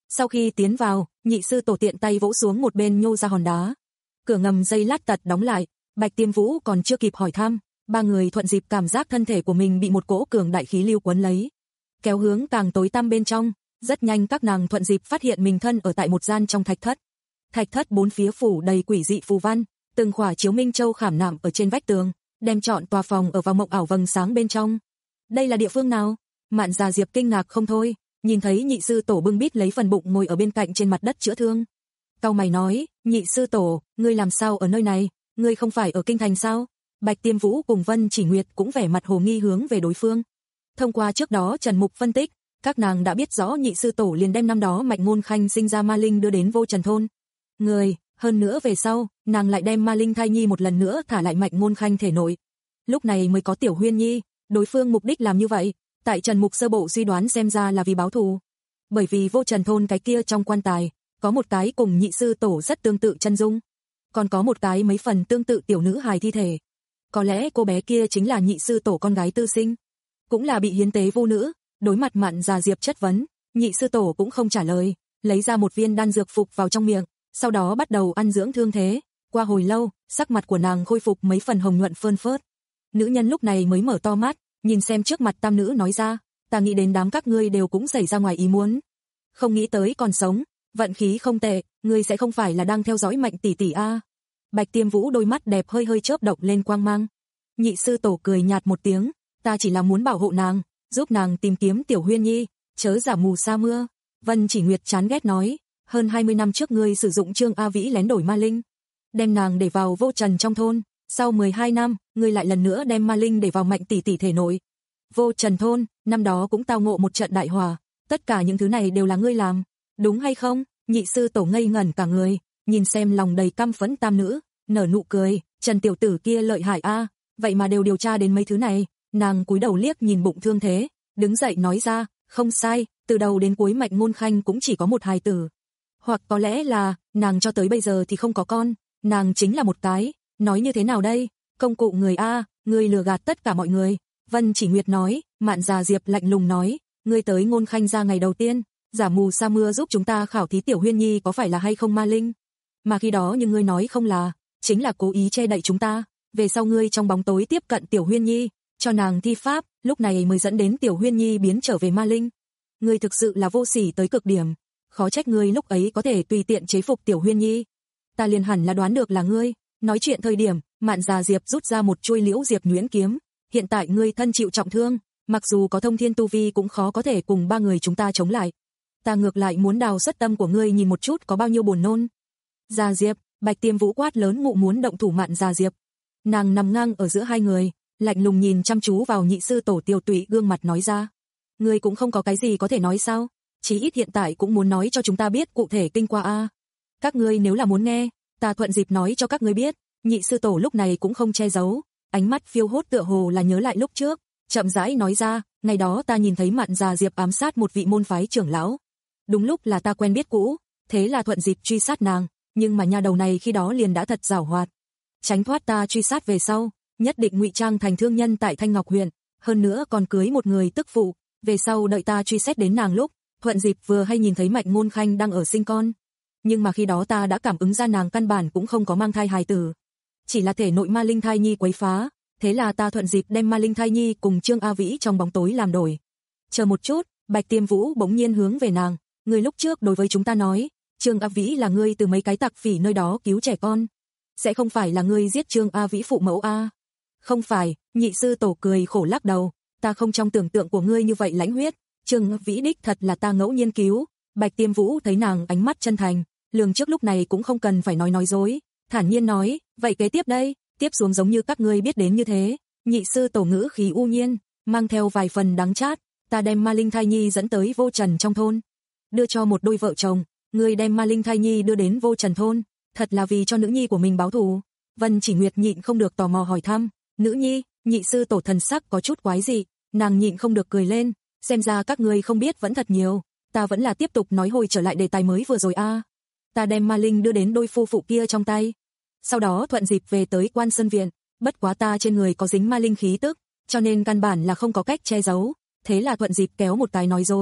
Sau khi tiến vào, nhị sư tổ tiện tay vỗ xuống một bên nhô ra hòn đá. Cửa ngầm dây lát tật đóng lại, Bạch Tiêm Vũ còn chưa kịp hỏi thăm, ba người thuận dịp cảm giác thân thể của mình bị một cỗ cường đại khí lưu quấn lấy, kéo hướng càng tối tăm bên trong. Rất nhanh các nàng thuận dịp phát hiện mình thân ở tại một gian trong thạch thất. Thạch thất bốn phía phủ đầy quỷ dị phù văn, từng khỏa chiếu minh châu khảm nạm ở trên vách tường, đem trọn tòa phòng ở vào mộng ảo vầng sáng bên trong. Đây là địa phương nào? Mạn Già Diệp kinh ngạc không thôi, nhìn thấy nhị sư tổ bưng bít lấy phần bụng ngồi ở bên cạnh trên mặt đất chữa thương. Cau mày nói, nhị sư tổ, ngươi làm sao ở nơi này, ngươi không phải ở kinh thành sao? Bạch Tiêm Vũ cùng Vân Chỉ Nguyệt cũng vẻ mặt hồ nghi hướng về đối phương. Thông qua trước đó Trần Mục phân tích, các nàng đã biết rõ nhị sư tổ liền đem năm đó Mạnh Ngôn Khanh sinh ra ma linh đưa đến Vô Trần thôn. Người, hơn nữa về sau, nàng lại đem ma linh thai nhi một lần nữa thả lại Mạnh Ngôn Khanh thể nội. Lúc này mới có Tiểu Huyên Nhi, đối phương mục đích làm như vậy, tại Trần Mục sơ bộ suy đoán xem ra là vì báo thù. Bởi vì Vô Trần thôn cái kia trong quan tài, có một cái cùng nhị sư tổ rất tương tự chân dung, còn có một cái mấy phần tương tự tiểu nữ hài thi thể. Có lẽ cô bé kia chính là nhị sư tổ con gái tư sinh, cũng là bị hiến tế vô nữ. Đối mặt Mạn Già Diệp chất vấn, nhị sư tổ cũng không trả lời, lấy ra một viên đan dược phục vào trong miệng, sau đó bắt đầu ăn dưỡng thương thế. Qua hồi lâu, sắc mặt của nàng khôi phục mấy phần hồng nhuận phơn phớt. Nữ nhân lúc này mới mở to mắt, nhìn xem trước mặt tam nữ nói ra, ta nghĩ đến đám các ngươi đều cũng xảy ra ngoài ý muốn. Không nghĩ tới còn sống, vận khí không tệ, ngươi sẽ không phải là đang theo dõi Mạnh tỷ tỷ a? Bạch Tiêm Vũ đôi mắt đẹp hơi hơi chớp động lên quang mang. Nhị sư tổ cười nhạt một tiếng, ta chỉ là muốn bảo hộ nàng, giúp nàng tìm kiếm Tiểu Huyên Nhi, chớ giả mù sa mưa. Vân Chỉ Nguyệt chán ghét nói, hơn hai mươi năm trước ngươi sử dụng Trương A Vĩ lén đổi ma linh, đem nàng để vào Vô Trần trong thôn, sau mười hai năm, ngươi lại lần nữa đem ma linh để vào Mạnh tỷ tỷ thể nội. Vô Trần thôn, năm đó cũng tao ngộ một trận đại hỏa, tất cả những thứ này đều là ngươi làm, đúng hay không? Nhị sư tổ ngây ngẩn cả người, nhìn xem lòng đầy căm phẫn tam nữ, nở nụ cười, Trần tiểu tử kia lợi hại a, vậy mà đều điều tra đến mấy thứ này. Nàng cúi đầu liếc nhìn bụng thương thế, đứng dậy nói ra, không sai, từ đầu đến cuối Mạnh Ngôn Khanh cũng chỉ có một hài tử. Hoặc có lẽ là, nàng cho tới bây giờ thì không có con, nàng chính là một cái, nói như thế nào đây, công cụ người a, ngươi lừa gạt tất cả mọi người. Vân Chỉ Nguyệt nói, Mạn Già Diệp lạnh lùng nói, ngươi tới Ngôn Khanh ra ngày đầu tiên, giả mù sa mưa giúp chúng ta khảo thí Tiểu Huyên Nhi có phải là hay không ma linh. Mà khi đó nhưng ngươi nói không là, chính là cố ý che đậy chúng ta, về sau ngươi trong bóng tối tiếp cận Tiểu Huyên Nhi, cho nàng thi pháp, lúc này mới dẫn đến Tiểu Huyên Nhi biến trở về ma linh. Ngươi thực sự là vô sỉ tới cực điểm, khó trách ngươi lúc ấy có thể tùy tiện chế phục Tiểu Huyên Nhi. Ta liền hẳn là đoán được là ngươi. Nói chuyện thời điểm, Mạn Già Diệp rút ra một chuôi Liễu Diệp nhuyễn kiếm, hiện tại ngươi thân chịu trọng thương, mặc dù có thông thiên tu vi cũng khó có thể cùng ba người chúng ta chống lại. Ta ngược lại muốn đào xuất tâm của ngươi nhìn một chút có bao nhiêu buồn nôn. Già Diệp, Bạch Tiêm Vũ quát lớn mụ muốn động thủ Mạn Già Diệp. Nàng nằm ngang ở giữa hai người, lạnh lùng nhìn chăm chú vào nhị sư tổ Tiêu Tụy gương mặt nói ra, ngươi cũng không có cái gì có thể nói sao? Chí ít hiện tại cũng muốn nói cho chúng ta biết cụ thể kinh qua a. Các ngươi nếu là muốn nghe, ta thuận dịp nói cho các ngươi biết. Nhị sư tổ lúc này cũng không che giấu, ánh mắt phiêu hốt tựa hồ là nhớ lại lúc trước, chậm rãi nói ra, ngày đó ta nhìn thấy Mạn Già Diệp ám sát một vị môn phái trưởng lão. Đúng lúc là ta quen biết cũ, thế là thuận dịp truy sát nàng, nhưng mà nha đầu này khi đó liền đã thật giảo hoạt, tránh thoát ta truy sát về sau, nhất định ngụy trang thành thương nhân tại Thanh Ngọc huyện, hơn nữa còn cưới một người tức phụ, về sau đợi ta truy xét đến nàng lúc, thuận dịp vừa hay nhìn thấy Mạnh Ngôn Khanh đang ở sinh con. Nhưng mà khi đó ta đã cảm ứng ra nàng căn bản cũng không có mang thai hài tử, chỉ là thể nội ma linh thai nhi quấy phá, thế là ta thuận dịp đem ma linh thai nhi cùng Trương A Vĩ trong bóng tối làm đổi. Chờ một chút, Bạch Tiêm Vũ bỗng nhiên hướng về nàng, ngươi lúc trước đối với chúng ta nói, Trương A Vĩ là ngươi từ mấy cái tặc phỉ nơi đó cứu trẻ con, sẽ không phải là ngươi giết Trương A Vĩ phụ mẫu a? Không phải, nhị sư tổ cười khổ lắc đầu, ta không trong tưởng tượng của ngươi như vậy lãnh huyết, Trương A Vĩ đích thật là ta ngẫu nhiên cứu. Bạch Tiêm Vũ thấy nàng ánh mắt chân thành, lường trước lúc này cũng không cần phải nói nói dối, thản nhiên nói, vậy kế tiếp đây, tiếp xuống giống như các ngươi biết đến như thế. Nhị sư tổ ngữ khí u nhiên, mang theo vài phần đắng chát, ta đem ma linh thai nhi dẫn tới Vô Trần trong thôn, đưa cho một đôi vợ chồng, ngươi đem ma linh thai nhi đưa đến Vô Trần thôn, thật là vì cho nữ nhi của mình báo thù. Vân Chỉ Nguyệt nhịn không được tò mò hỏi thăm, nữ nhi? Nhị sư tổ thần sắc có chút quái dị, nàng nhịn không được cười lên, xem ra các ngươi không biết vẫn thật nhiều, ta vẫn là tiếp tục nói hồi trở lại đề tài mới vừa rồi a. À. Ta đem ma linh đưa đến đôi phu phụ kia trong tay, sau đó thuận dịp về tới Quan Sơn viện, bất quá ta trên người có dính ma linh khí tức, cho nên căn bản là không có cách che giấu, thế là thuận dịp kéo một cái nói dối,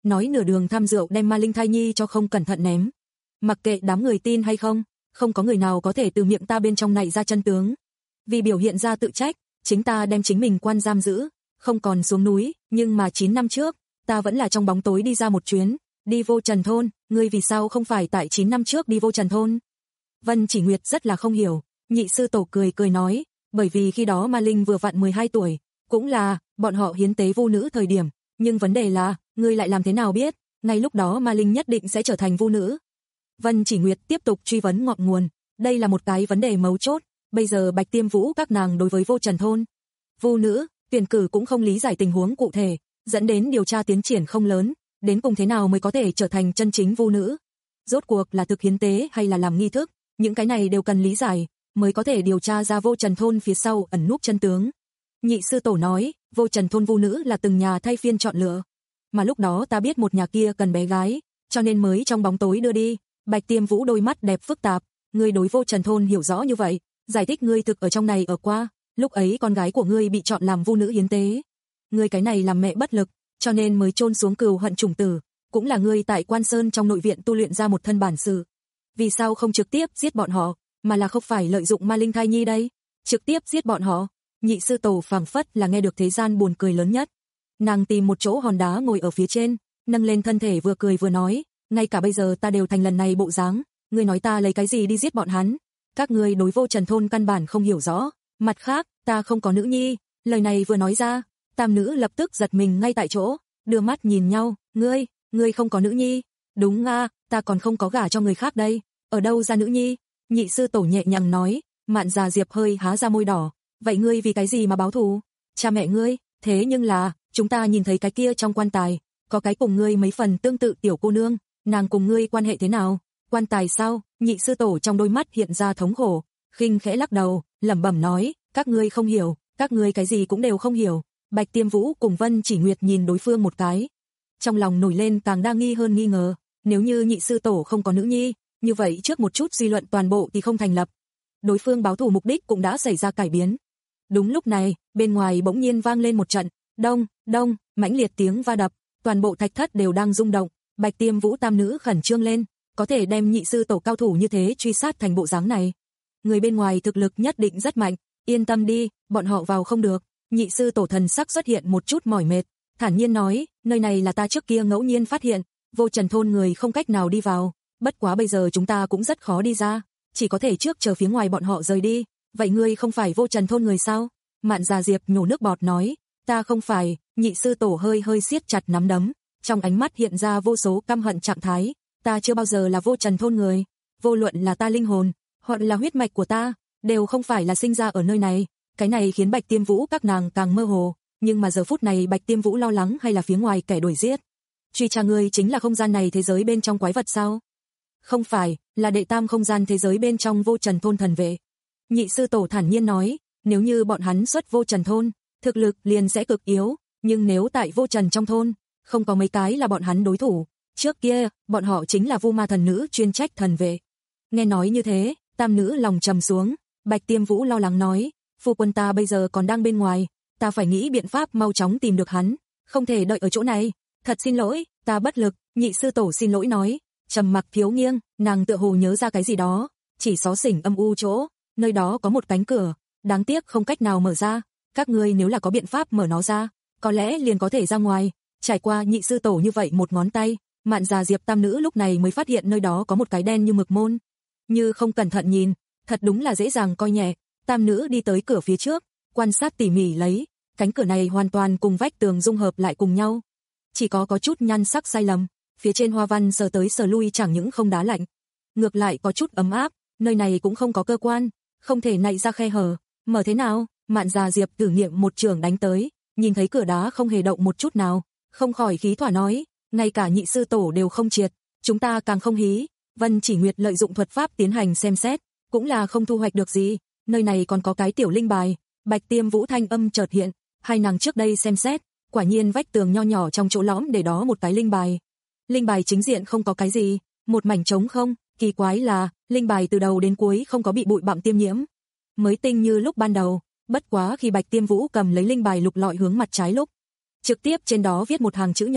nói nửa đường tham rượu đem ma linh thai nhi cho không cẩn thận ném. Mặc kệ đám người tin hay không, không có người nào có thể từ miệng ta bên trong này ra chân tướng. Vì biểu hiện ra tự trách, chính ta đem chính mình quan giam giữ, không còn xuống núi, nhưng mà chín năm trước, ta vẫn là trong bóng tối đi ra một chuyến, đi vô trần thôn, ngươi vì sao không phải tại chín năm trước đi vô trần thôn? Vân Chỉ Nguyệt rất là không hiểu, nhị sư tổ cười cười nói, bởi vì khi đó Ma Linh vừa vặn mười hai tuổi, cũng là, bọn họ hiến tế vu nữ thời điểm, nhưng vấn đề là, ngươi lại làm thế nào biết, ngay lúc đó Ma Linh nhất định sẽ trở thành vu nữ. Vân Chỉ Nguyệt tiếp tục truy vấn ngọn nguồn, đây là một cái vấn đề mấu chốt, bây giờ Bạch Tiêm Vũ các nàng đối với vô trần thôn, vu nữ, tuyển cử cũng không lý giải tình huống cụ thể, dẫn đến điều tra tiến triển không lớn, đến cùng thế nào mới có thể trở thành chân chính vu nữ. Rốt cuộc là thực hiến tế hay là làm nghi thức, những cái này đều cần lý giải, mới có thể điều tra ra vô trần thôn phía sau ẩn núp chân tướng. Nhị sư tổ nói, vô trần thôn vu nữ là từng nhà thay phiên chọn lựa, mà lúc đó ta biết một nhà kia cần bé gái, cho nên mới trong bóng tối đưa đi. Bạch Tiêm Vũ đôi mắt đẹp phức tạp, ngươi đối vô trần thôn hiểu rõ như vậy, giải thích ngươi thực ở trong này ở qua, lúc ấy con gái của ngươi bị chọn làm vu nữ hiến tế. Ngươi cái này làm mẹ bất lực, cho nên mới chôn xuống cừu hận chủng tử, cũng là ngươi tại Quan Sơn trong nội viện tu luyện ra một thân bản sự. Vì sao không trực tiếp giết bọn họ, mà là không phải lợi dụng ma linh thai nhi đây, trực tiếp giết bọn họ? Nhị sư tổ phảng phất là nghe được thế gian buồn cười lớn nhất. Nàng tìm một chỗ hòn đá ngồi ở phía trên, nâng lên thân thể vừa cười vừa nói, ngay cả bây giờ ta đều thành lần này bộ dáng, ngươi nói ta lấy cái gì đi giết bọn hắn? Các ngươi đối vô trần thôn căn bản không hiểu rõ, mặt khác, ta không có nữ nhi. Lời này vừa nói ra, tam nữ lập tức giật mình ngay tại chỗ, đưa mắt nhìn nhau, ngươi, ngươi không có nữ nhi? Đúng nga, ta còn không có gả cho người khác đây, ở đâu ra nữ nhi? Nhị sư tổ nhẹ nhàng nói. Mạn Già Diệp hơi há ra môi đỏ, vậy ngươi vì cái gì mà báo thù? Cha mẹ ngươi, thế nhưng là, chúng ta nhìn thấy cái kia trong quan tài, có cái cùng ngươi mấy phần tương tự tiểu cô nương, nàng cùng ngươi quan hệ thế nào? Quan tài sao? Nhị sư tổ trong đôi mắt hiện ra thống khổ, khinh khẽ lắc đầu, lẩm bẩm nói, các ngươi không hiểu, các ngươi cái gì cũng đều không hiểu. Bạch Tiêm Vũ cùng Vân Chỉ Nguyệt nhìn đối phương một cái, trong lòng nổi lên càng đa nghi hơn nghi ngờ, nếu như nhị sư tổ không có nữ nhi, như vậy trước một chút suy luận toàn bộ thì không thành lập. Đối phương báo thù mục đích cũng đã xảy ra cải biến. Đúng lúc này, bên ngoài bỗng nhiên vang lên một trận đông, đông, mãnh liệt tiếng va đập, toàn bộ thạch thất đều đang rung động. Bạch Tiêm Vũ tam nữ khẩn trương lên, có thể đem nhị sư tổ cao thủ như thế truy sát thành bộ dáng này, người bên ngoài thực lực nhất định rất mạnh, yên tâm đi, bọn họ vào không được. Nhị sư tổ thần sắc xuất hiện một chút mỏi mệt, thản nhiên nói, nơi này là ta trước kia ngẫu nhiên phát hiện, vô trần thôn người không cách nào đi vào, bất quá bây giờ chúng ta cũng rất khó đi ra, chỉ có thể trước chờ phía ngoài bọn họ rời đi. Vậy ngươi không phải vô trần thôn người sao? Mạn Già Diệp nhổ nước bọt nói, ta không phải. Nhị sư tổ hơi hơi siết chặt nắm đấm, trong ánh mắt hiện ra vô số căm hận trạng thái, ta chưa bao giờ là vô trần thôn người, vô luận là ta linh hồn, hoặc là huyết mạch của ta, đều không phải là sinh ra ở nơi này. Cái này khiến Bạch Tiêm Vũ các nàng càng mơ hồ, nhưng mà giờ phút này Bạch Tiêm Vũ lo lắng hay là phía ngoài kẻ đuổi giết? Truy tra ngươi chính là không gian này thế giới bên trong quái vật sao? Không phải, là đệ tam không gian thế giới bên trong vô trần thôn thần vệ. Nhị sư tổ thản nhiên nói, nếu như bọn hắn xuất vô trần thôn, thực lực liền sẽ cực yếu, nhưng nếu tại vô trần trong thôn, không có mấy cái là bọn hắn đối thủ. Trước kia, bọn họ chính là vu ma thần nữ chuyên trách thần vệ. Nghe nói như thế, tam nữ lòng trầm xuống. Bạch Tiêm Vũ lo lắng nói, phu quân ta bây giờ còn đang bên ngoài, ta phải nghĩ biện pháp mau chóng tìm được hắn, không thể đợi ở chỗ này. Thật xin lỗi, ta bất lực. Nhị sư tổ xin lỗi nói. Trầm mặc thiếu nghiêng, nàng tựa hồ nhớ ra cái gì đó, chỉ xó xỉnh âm u chỗ, nơi đó có một cánh cửa, đáng tiếc không cách nào mở ra, các ngươi nếu là có biện pháp mở nó ra, có lẽ liền có thể ra ngoài. Trải qua nhị sư tổ như vậy một ngón tay, Mạn Già Diệp tam nữ lúc này mới phát hiện nơi đó có một cái đen như mực môn, như không cẩn thận nhìn, thật đúng là dễ dàng coi nhẹ. Tam nữ đi tới cửa phía trước, quan sát tỉ mỉ lấy, cánh cửa này hoàn toàn cùng vách tường dung hợp lại cùng nhau, chỉ có có chút nhan sắc sai lầm, phía trên hoa văn sờ tới sờ lui chẳng những không đá lạnh, ngược lại có chút ấm áp, nơi này cũng không có cơ quan, không thể nạy ra khe hở, mở thế nào? Mạn Già Diệp thử nghiệm một trường đánh tới, nhìn thấy cửa đá không hề động một chút nào, không khỏi khí thỏa nói, ngay cả nhị sư tổ đều không triệt, chúng ta càng không hí. Vân Chỉ Nguyệt lợi dụng thuật pháp tiến hành xem xét, cũng là không thu hoạch được gì, nơi này còn có cái tiểu linh bài. Bạch Tiêm Vũ thanh âm chợt hiện, hai nàng trước đây xem xét, quả nhiên vách tường nho nhỏ trong chỗ lõm để đó một cái linh bài. Linh bài chính diện không có cái gì, một mảnh trống không, kỳ quái là, linh bài từ đầu đến cuối không có bị bụi bặm tiêm nhiễm, mới tinh như lúc ban đầu. Bất quá khi Bạch Tiêm Vũ cầm lấy linh bài lục lọi hướng mặt trái lúc, trực tiếp trên đó viết một hàng chữ nhỏ,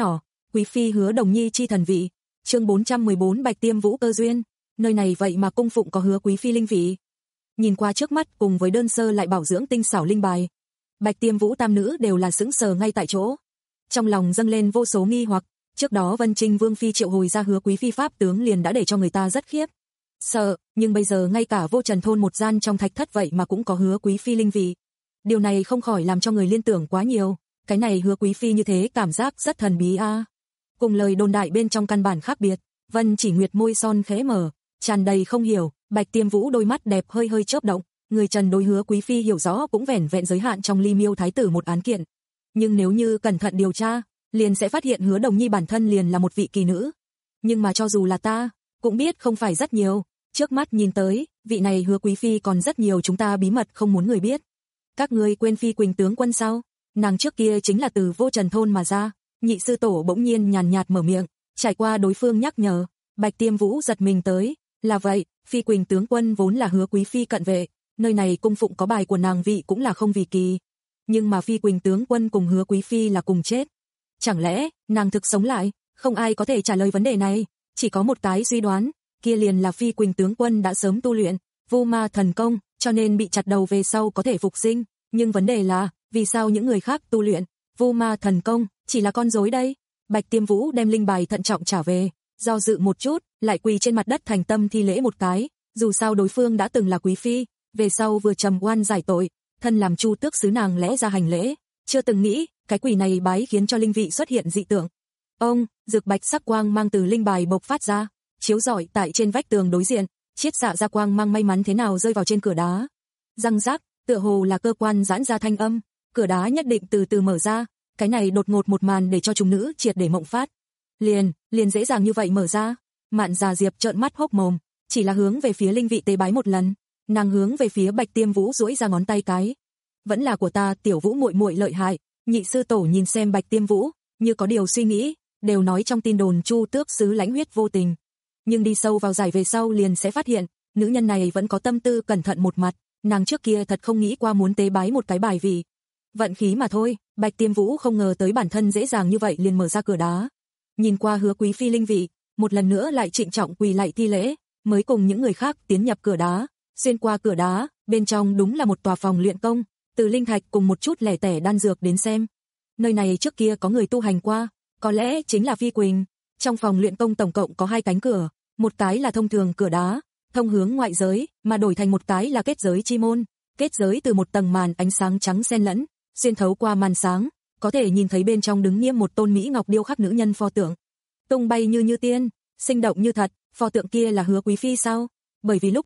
Quý phi Hứa Đồng Nhi chi thần vị. Chương bốn trăm mười bốn Bạch Tiêm Vũ cơ duyên. Nơi này vậy mà cung phụng có Hứa quý phi linh vị. Nhìn qua trước mắt cùng với đơn sơ lại bảo dưỡng tinh xảo linh bài, Bạch Tiêm Vũ tam nữ đều là sững sờ ngay tại chỗ. Trong lòng dâng lên vô số nghi hoặc, trước đó Vân Trinh Vương phi triệu hồi ra Hứa quý phi pháp tướng liền đã để cho người ta rất khiếp sợ, nhưng bây giờ ngay cả Vô Trần thôn một gian trong thạch thất vậy mà cũng có Hứa quý phi linh vị. Điều này không khỏi làm cho người liên tưởng quá nhiều, cái này Hứa quý phi như thế cảm giác rất thần bí a. À. Cùng lời đồn đại bên trong căn bản khác biệt, Vân Chỉ Nguyệt môi son khẽ mở, tràn đầy không hiểu. Bạch Tiêm Vũ đôi mắt đẹp hơi hơi chớp động, người Trần đối Hứa quý phi hiểu rõ cũng vẻn vẹn giới hạn trong Ly Miêu thái tử một án kiện. Nhưng nếu như cẩn thận điều tra, liền sẽ phát hiện Hứa Đồng Nhi bản thân liền là một vị kỳ nữ. Nhưng mà cho dù là ta, cũng biết không phải rất nhiều, trước mắt nhìn tới, vị này Hứa quý phi còn rất nhiều chúng ta bí mật không muốn người biết. Các ngươi quên Phi Quỳnh tướng quân sao? Nàng trước kia chính là từ Vô Trần thôn mà ra. Nhị sư tổ bỗng nhiên nhàn nhạt mở miệng, trải qua đối phương nhắc nhở, Bạch Tiêm Vũ giật mình tới, là vậy, Phi Quỳnh tướng quân vốn là Hứa quý phi cận vệ, nơi này cung phụng có bài của nàng vị cũng là không vì kỳ. Nhưng mà Phi Quỳnh tướng quân cùng Hứa quý phi là cùng chết. Chẳng lẽ, nàng thực sống lại? Không ai có thể trả lời vấn đề này, chỉ có một cái suy đoán, kia liền là Phi Quỳnh tướng quân đã sớm tu luyện Vô Ma thần công, cho nên bị chặt đầu về sau có thể phục sinh, nhưng vấn đề là, vì sao những người khác tu luyện Vô Ma thần công chỉ là con rối đây? Bạch Tiêm Vũ đem linh bài thận trọng trả về, do dự một chút, lại quỳ trên mặt đất thành tâm thi lễ một cái, dù sao đối phương đã từng là quý phi, về sau vừa trầm oan giải tội, thân làm Chu tước sứ nàng lẽ ra hành lễ, chưa từng nghĩ, cái quỳ này bái khiến cho linh vị xuất hiện dị tượng. Ông, rực bạch sắc quang mang từ linh bài bộc phát ra, chiếu rọi tại trên vách tường đối diện, chiết xạ ra quang mang may mắn thế nào rơi vào trên cửa đá. Răng rác, tựa hồ là cơ quan giãn ra thanh âm, cửa đá nhất định từ từ mở ra, cái này đột ngột một màn để cho chúng nữ triệt để mộng phát. Liền, liền dễ dàng như vậy mở ra. Mạn Già Diệp trợn mắt hốc mồm, chỉ là hướng về phía linh vị tế bái một lần, nàng hướng về phía Bạch Tiêm Vũ duỗi ra ngón tay cái. Vẫn là của ta, Tiểu Vũ muội muội lợi hại. Nhị sư tổ nhìn xem Bạch Tiêm Vũ, như có điều suy nghĩ, đều nói trong tin đồn Chu tước sứ lãnh huyết vô tình, nhưng đi sâu vào giải về sau liền sẽ phát hiện, nữ nhân này vẫn có tâm tư cẩn thận một mặt, nàng trước kia thật không nghĩ qua muốn tế bái một cái bài vị. Vận khí mà thôi, Bạch Tiêm Vũ không ngờ tới bản thân dễ dàng như vậy liền mở ra cửa đá. Nhìn qua Hứa quý phi linh vị, một lần nữa lại trịnh trọng quỳ lạy thi lễ, mới cùng những người khác tiến nhập cửa đá. Xuyên qua cửa đá, bên trong đúng là một tòa phòng luyện công, từ linh thạch cùng một chút lẻ tẻ đan dược đến xem. Nơi này trước kia có người tu hành qua, có lẽ chính là Phi Quỳnh. Trong phòng luyện công tổng cộng có hai cánh cửa, một cái là thông thường cửa đá, thông hướng ngoại giới, mà đổi thành một cái là kết giới chi môn. Kết giới từ một tầng màn ánh sáng trắng xen lẫn, xuyên thấu qua màn sáng, có thể nhìn thấy bên trong đứng nghiêm một tôn mỹ ngọc điêu khắc nữ nhân pho tượng. Tung bay như như tiên, sinh động như thật, pho tượng kia là Hứa quý phi sao? Bởi vì lúc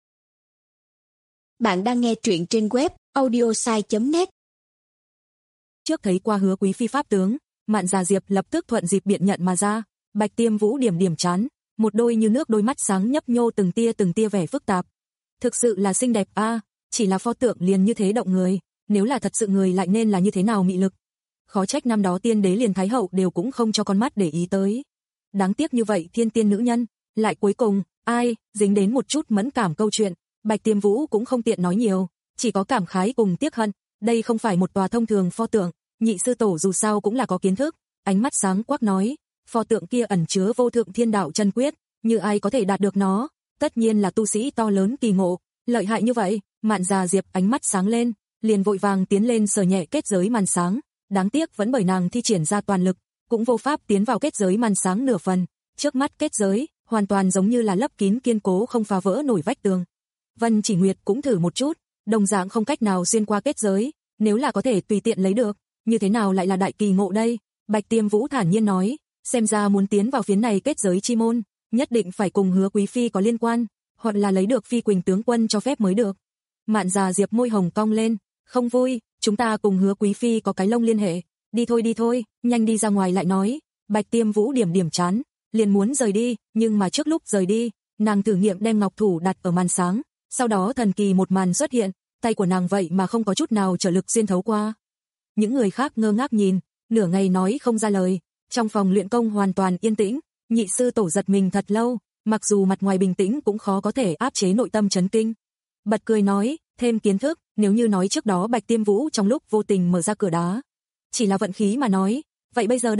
bạn đang nghe truyện trên web audiosai chấm net. Trước thấy qua Hứa quý phi pháp tướng, Mạn Già Diệp lập tức thuận dịp biện nhận mà ra. Bạch Tiêm Vũ điểm điểm chán, một đôi như nước đôi mắt sáng nhấp nhô từng tia từng tia vẻ phức tạp. Thực sự là xinh đẹp a, à, chỉ là pho tượng liền như thế động người, nếu là thật sự người lại nên là như thế nào mị lực. Khó trách năm đó tiên đế liền thái hậu đều cũng không cho con mắt để ý tới. Đáng tiếc như vậy thiên tiên nữ nhân, lại cuối cùng, ai, dính đến một chút mẫn cảm câu chuyện, Bạch Tiêm Vũ cũng không tiện nói nhiều, chỉ có cảm khái cùng tiếc hận, đây không phải một tòa thông thường pho tượng, nhị sư tổ dù sao cũng là có kiến thức, ánh mắt sáng quắc nói, pho tượng kia ẩn chứa vô thượng thiên đạo chân quyết, như ai có thể đạt được nó, tất nhiên là tu sĩ to lớn kỳ ngộ, lợi hại như vậy. Mạn Già Diệp ánh mắt sáng lên, liền vội vàng tiến lên sờ nhẹ kết giới màn sáng, đáng tiếc vẫn bởi nàng thi triển ra toàn lực, cũng vô pháp tiến vào kết giới màn sáng nửa phần, trước mắt kết giới, hoàn toàn giống như là lấp kín kiên cố không phá vỡ nổi vách tường. Vân Chỉ Nguyệt cũng thử một chút, đồng dạng không cách nào xuyên qua kết giới, nếu là có thể tùy tiện lấy được, như thế nào lại là đại kỳ ngộ đây? Bạch Tiêm Vũ thản nhiên nói, xem ra muốn tiến vào phiến này kết giới chi môn, nhất định phải cùng Hứa quý phi có liên quan, hoặc là lấy được Phi Quỳnh tướng quân cho phép mới được. Mạn Già Diệp môi hồng cong lên, không vui, chúng ta cùng Hứa quý phi có cái lông liên hệ, đi thôi đi thôi, nhanh đi ra ngoài lại nói. Bạch Tiêm Vũ điểm điểm chán, liền muốn rời đi, nhưng mà trước lúc rời đi, nàng thử nghiệm đem ngọc thủ đặt ở màn sáng, sau đó thần kỳ một màn xuất hiện, tay của nàng vậy mà không có chút nào trở lực xuyên thấu qua. Những người khác ngơ ngác nhìn, nửa ngày nói không ra lời, trong phòng luyện công hoàn toàn yên tĩnh, nhị sư tổ giật mình thật lâu, mặc dù mặt ngoài bình tĩnh cũng khó có thể áp chế nội tâm chấn kinh. Bật cười nói, thêm kiến thức, nếu như nói trước đó Bạch Tiêm Vũ trong lúc vô tình mở ra cửa đá, chỉ là vận khí mà nói, vậy bây giờ đây,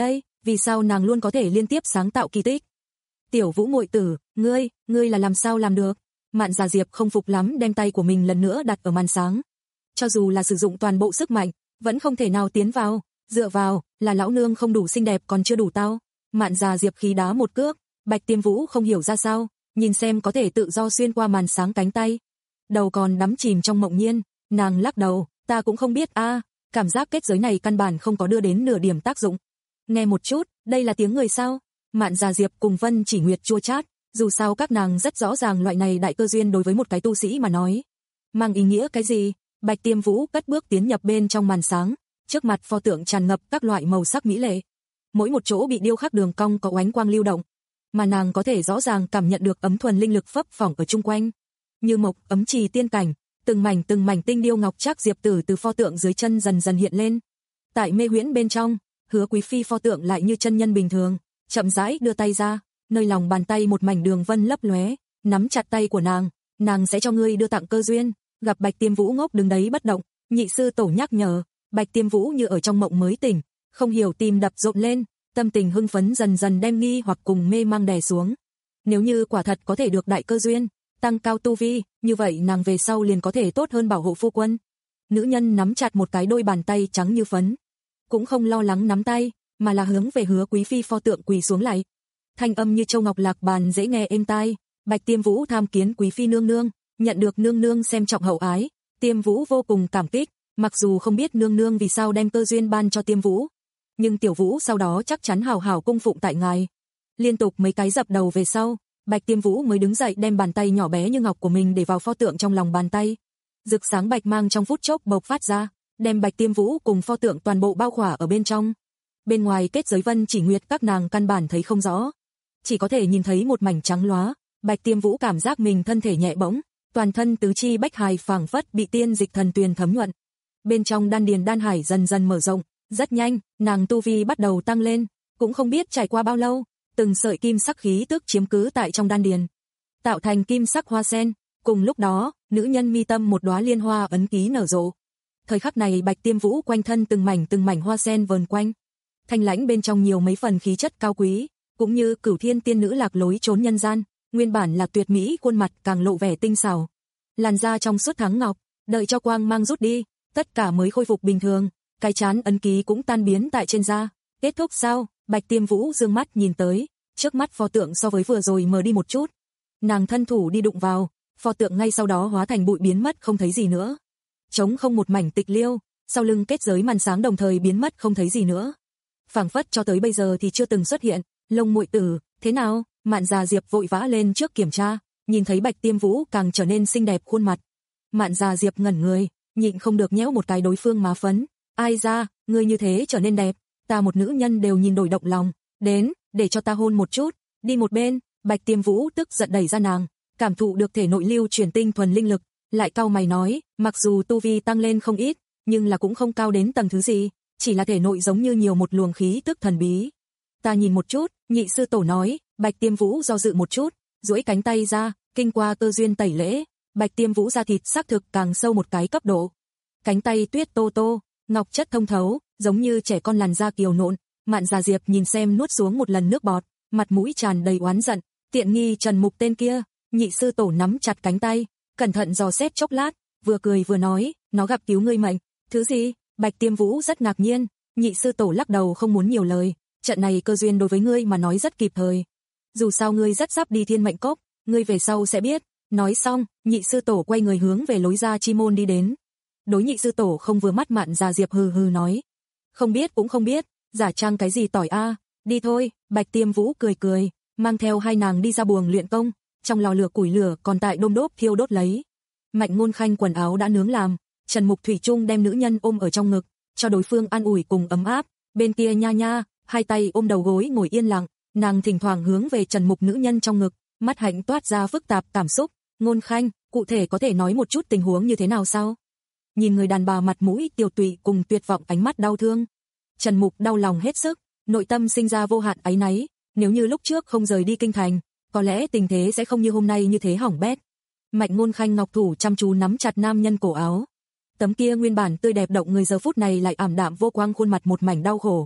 vì sao nàng luôn có thể liên tiếp sáng tạo kỳ tích. Tiểu Vũ muội tử, ngươi, ngươi là làm sao làm được? Mạn Già Diệp không phục lắm đem tay của mình lần nữa đặt ở màn sáng. Cho dù là sử dụng toàn bộ sức mạnh, vẫn không thể nào tiến vào, dựa vào, là lão nương không đủ xinh đẹp còn chưa đủ tao. Mạn Già Diệp khí đá một cước, Bạch Tiêm Vũ không hiểu ra sao, nhìn xem có thể tự do xuyên qua màn sáng cánh tay. Đầu còn đắm chìm trong mộng nhiên, nàng lắc đầu, ta cũng không biết a, cảm giác kết giới này căn bản không có đưa đến nửa điểm tác dụng. Nghe một chút, đây là tiếng người sao? Mạn Già Diệp cùng Vân Chỉ Nguyệt chua chát, dù sao các nàng rất rõ ràng loại này đại cơ duyên đối với một cái tu sĩ mà nói. Mang ý nghĩa cái gì? Bạch Tiêm Vũ cất bước tiến nhập bên trong màn sáng, trước mặt pho tượng tràn ngập các loại màu sắc mỹ lệ. Mỗi một chỗ bị điêu khắc đường cong có oánh quang lưu động, mà nàng có thể rõ ràng cảm nhận được ấm thuần linh lực phấp phỏng ở chung quanh. Như mộc ấm trì tiên cảnh, từng mảnh từng mảnh tinh điêu ngọc trác diệp tử từ pho tượng dưới chân dần dần hiện lên. Tại mê huyễn bên trong, Hứa Quý phi pho tượng lại như chân nhân bình thường, chậm rãi đưa tay ra, nơi lòng bàn tay một mảnh đường vân lấp lóe, nắm chặt tay của nàng, nàng sẽ cho ngươi đưa tặng cơ duyên. Gặp Bạch Tiêm Vũ ngốc đứng đấy bất động, nhị sư tổ nhắc nhở, Bạch Tiêm Vũ như ở trong mộng mới tỉnh, không hiểu tim đập rộn lên, tâm tình hưng phấn dần dần đem nghi hoặc cùng mê mang đè xuống. Nếu như quả thật có thể được đại cơ duyên, tăng cao tu vi, như vậy nàng về sau liền có thể tốt hơn bảo hộ phu quân. Nữ nhân nắm chặt một cái đôi bàn tay trắng như phấn, cũng không lo lắng nắm tay, mà là hướng về Hứa Quý phi pho tượng quỳ xuống lại. Thanh âm như châu ngọc lạc bàn dễ nghe êm tai, Bạch Tiêm Vũ tham kiến Quý phi nương nương, nhận được nương nương xem trọng hậu ái, Tiêm Vũ vô cùng cảm kích, mặc dù không biết nương nương vì sao đem cơ duyên ban cho Tiêm Vũ, nhưng Tiểu Vũ sau đó chắc chắn hào hào cung phụng tại ngài. Liên tục mấy cái dập đầu về sau, Bạch Tiêm Vũ mới đứng dậy đem bàn tay nhỏ bé như ngọc của mình để vào pho tượng trong lòng bàn tay. Rực sáng bạch mang trong phút chốc bộc phát ra, đem Bạch Tiêm Vũ cùng pho tượng toàn bộ bao khỏa ở bên trong. Bên ngoài kết giới Vân Chỉ Nguyệt các nàng căn bản thấy không rõ, chỉ có thể nhìn thấy một mảnh trắng lóa. Bạch Tiêm Vũ cảm giác mình thân thể nhẹ bỗng, toàn thân tứ chi bách hài phảng phất bị tiên dịch thần tuyền thấm nhuận. Bên trong đan điền đan hải dần dần mở rộng, rất nhanh, nàng tu vi bắt đầu tăng lên, cũng không biết trải qua bao lâu, từng sợi kim sắc khí tức chiếm cứ tại trong đan điền, tạo thành kim sắc hoa sen. Cùng lúc đó, nữ nhân mi tâm một đóa liên hoa ấn ký nở rộ. Thời khắc này Bạch Tiêm Vũ quanh thân từng mảnh từng mảnh hoa sen vờn quanh, thanh lãnh bên trong nhiều mấy phần khí chất cao quý, cũng như Cửu Thiên tiên nữ lạc lối trốn nhân gian, nguyên bản là tuyệt mỹ khuôn mặt càng lộ vẻ tinh xảo. Làn da trong suốt thắng ngọc, đợi cho quang mang rút đi, tất cả mới khôi phục bình thường, cái trán ấn ký cũng tan biến tại trên da. Kết thúc sao? Bạch Tiêm Vũ dương mắt nhìn tới, trước mắt pho tượng so với vừa rồi mờ đi một chút. Nàng thân thủ đi đụng vào, pho tượng ngay sau đó hóa thành bụi biến mất không thấy gì nữa. Trống không một mảnh tịch liêu, sau lưng kết giới màn sáng đồng thời biến mất không thấy gì nữa. Phảng phất cho tới bây giờ thì chưa từng xuất hiện. Lông muội tử, thế nào? Mạn Già Diệp vội vã lên trước kiểm tra, nhìn thấy Bạch Tiêm Vũ càng trở nên xinh đẹp khuôn mặt. Mạn Già Diệp ngẩn người, nhịn không được nhéo một cái đối phương má phấn. Ai ra, ngươi như thế trở nên đẹp, ta một nữ nhân đều nhìn đổi động lòng. Đến, để cho ta hôn một chút, đi một bên. Bạch Tiêm Vũ tức giận đẩy ra nàng, cảm thụ được thể nội lưu chuyển tinh thuần linh lực, lại cau mày nói, mặc dù tu vi tăng lên không ít, nhưng là cũng không cao đến tầng thứ gì, chỉ là thể nội giống như nhiều một luồng khí tức thần bí. Ta nhìn một chút, nhị sư tổ nói. Bạch Tiêm Vũ do dự một chút, duỗi cánh tay ra, kinh qua cơ duyên tẩy lễ, Bạch Tiêm Vũ da thịt xác thực càng sâu một cái cấp độ. Cánh tay tuyết tô tô, ngọc chất thông thấu, giống như trẻ con làn da kiều nộn. Mạn Già Diệp nhìn xem nuốt xuống một lần nước bọt, mặt mũi tràn đầy oán giận, tiện nghi Trần Mục tên kia. Nhị sư tổ nắm chặt cánh tay, cẩn thận dò xét chốc lát, vừa cười vừa nói, nó gặp cứu ngươi mệnh. Thứ gì? Bạch Tiêm Vũ rất ngạc nhiên, nhị sư tổ lắc đầu không muốn nhiều lời, trận này cơ duyên đối với ngươi mà nói rất kịp thời. Dù sao ngươi rất sắp đi Thiên Mệnh Cốc, ngươi về sau sẽ biết. Nói xong, nhị sư tổ quay người hướng về lối ra chi môn đi đến. Đối nhị sư tổ không vừa mắt Mạn Già Diệp hừ hừ nói, không biết cũng không biết, giả trang cái gì tỏi a, đi thôi. Bạch Tiêm Vũ cười cười, mang theo hai nàng đi ra buồng luyện công, trong lò lửa củi lửa còn tại đôm đốp thiêu đốt lấy. Mạnh Ngôn Khanh quần áo đã nướng làm, Trần Mục thủy chung đem nữ nhân ôm ở trong ngực, cho đối phương an ủi cùng ấm áp. Bên kia nha nha, hai tay ôm đầu gối ngồi yên lặng, nàng thỉnh thoảng hướng về Trần Mục nữ nhân trong ngực, mắt hạnh toát ra phức tạp cảm xúc. Ngôn Khanh, cụ thể có thể nói một chút tình huống như thế nào sao? Nhìn người đàn bà mặt mũi tiêu tụy cùng tuyệt vọng ánh mắt đau thương, Trần Mục đau lòng hết sức, nội tâm sinh ra vô hạn áy náy, nếu như lúc trước không rời đi kinh thành, có lẽ tình thế sẽ không như hôm nay như thế hỏng bét. Mạnh Ngôn Khanh ngọc thủ chăm chú nắm chặt nam nhân cổ áo. Tấm kia nguyên bản tươi đẹp động người giờ phút này lại ảm đạm vô quang khuôn mặt một mảnh đau khổ.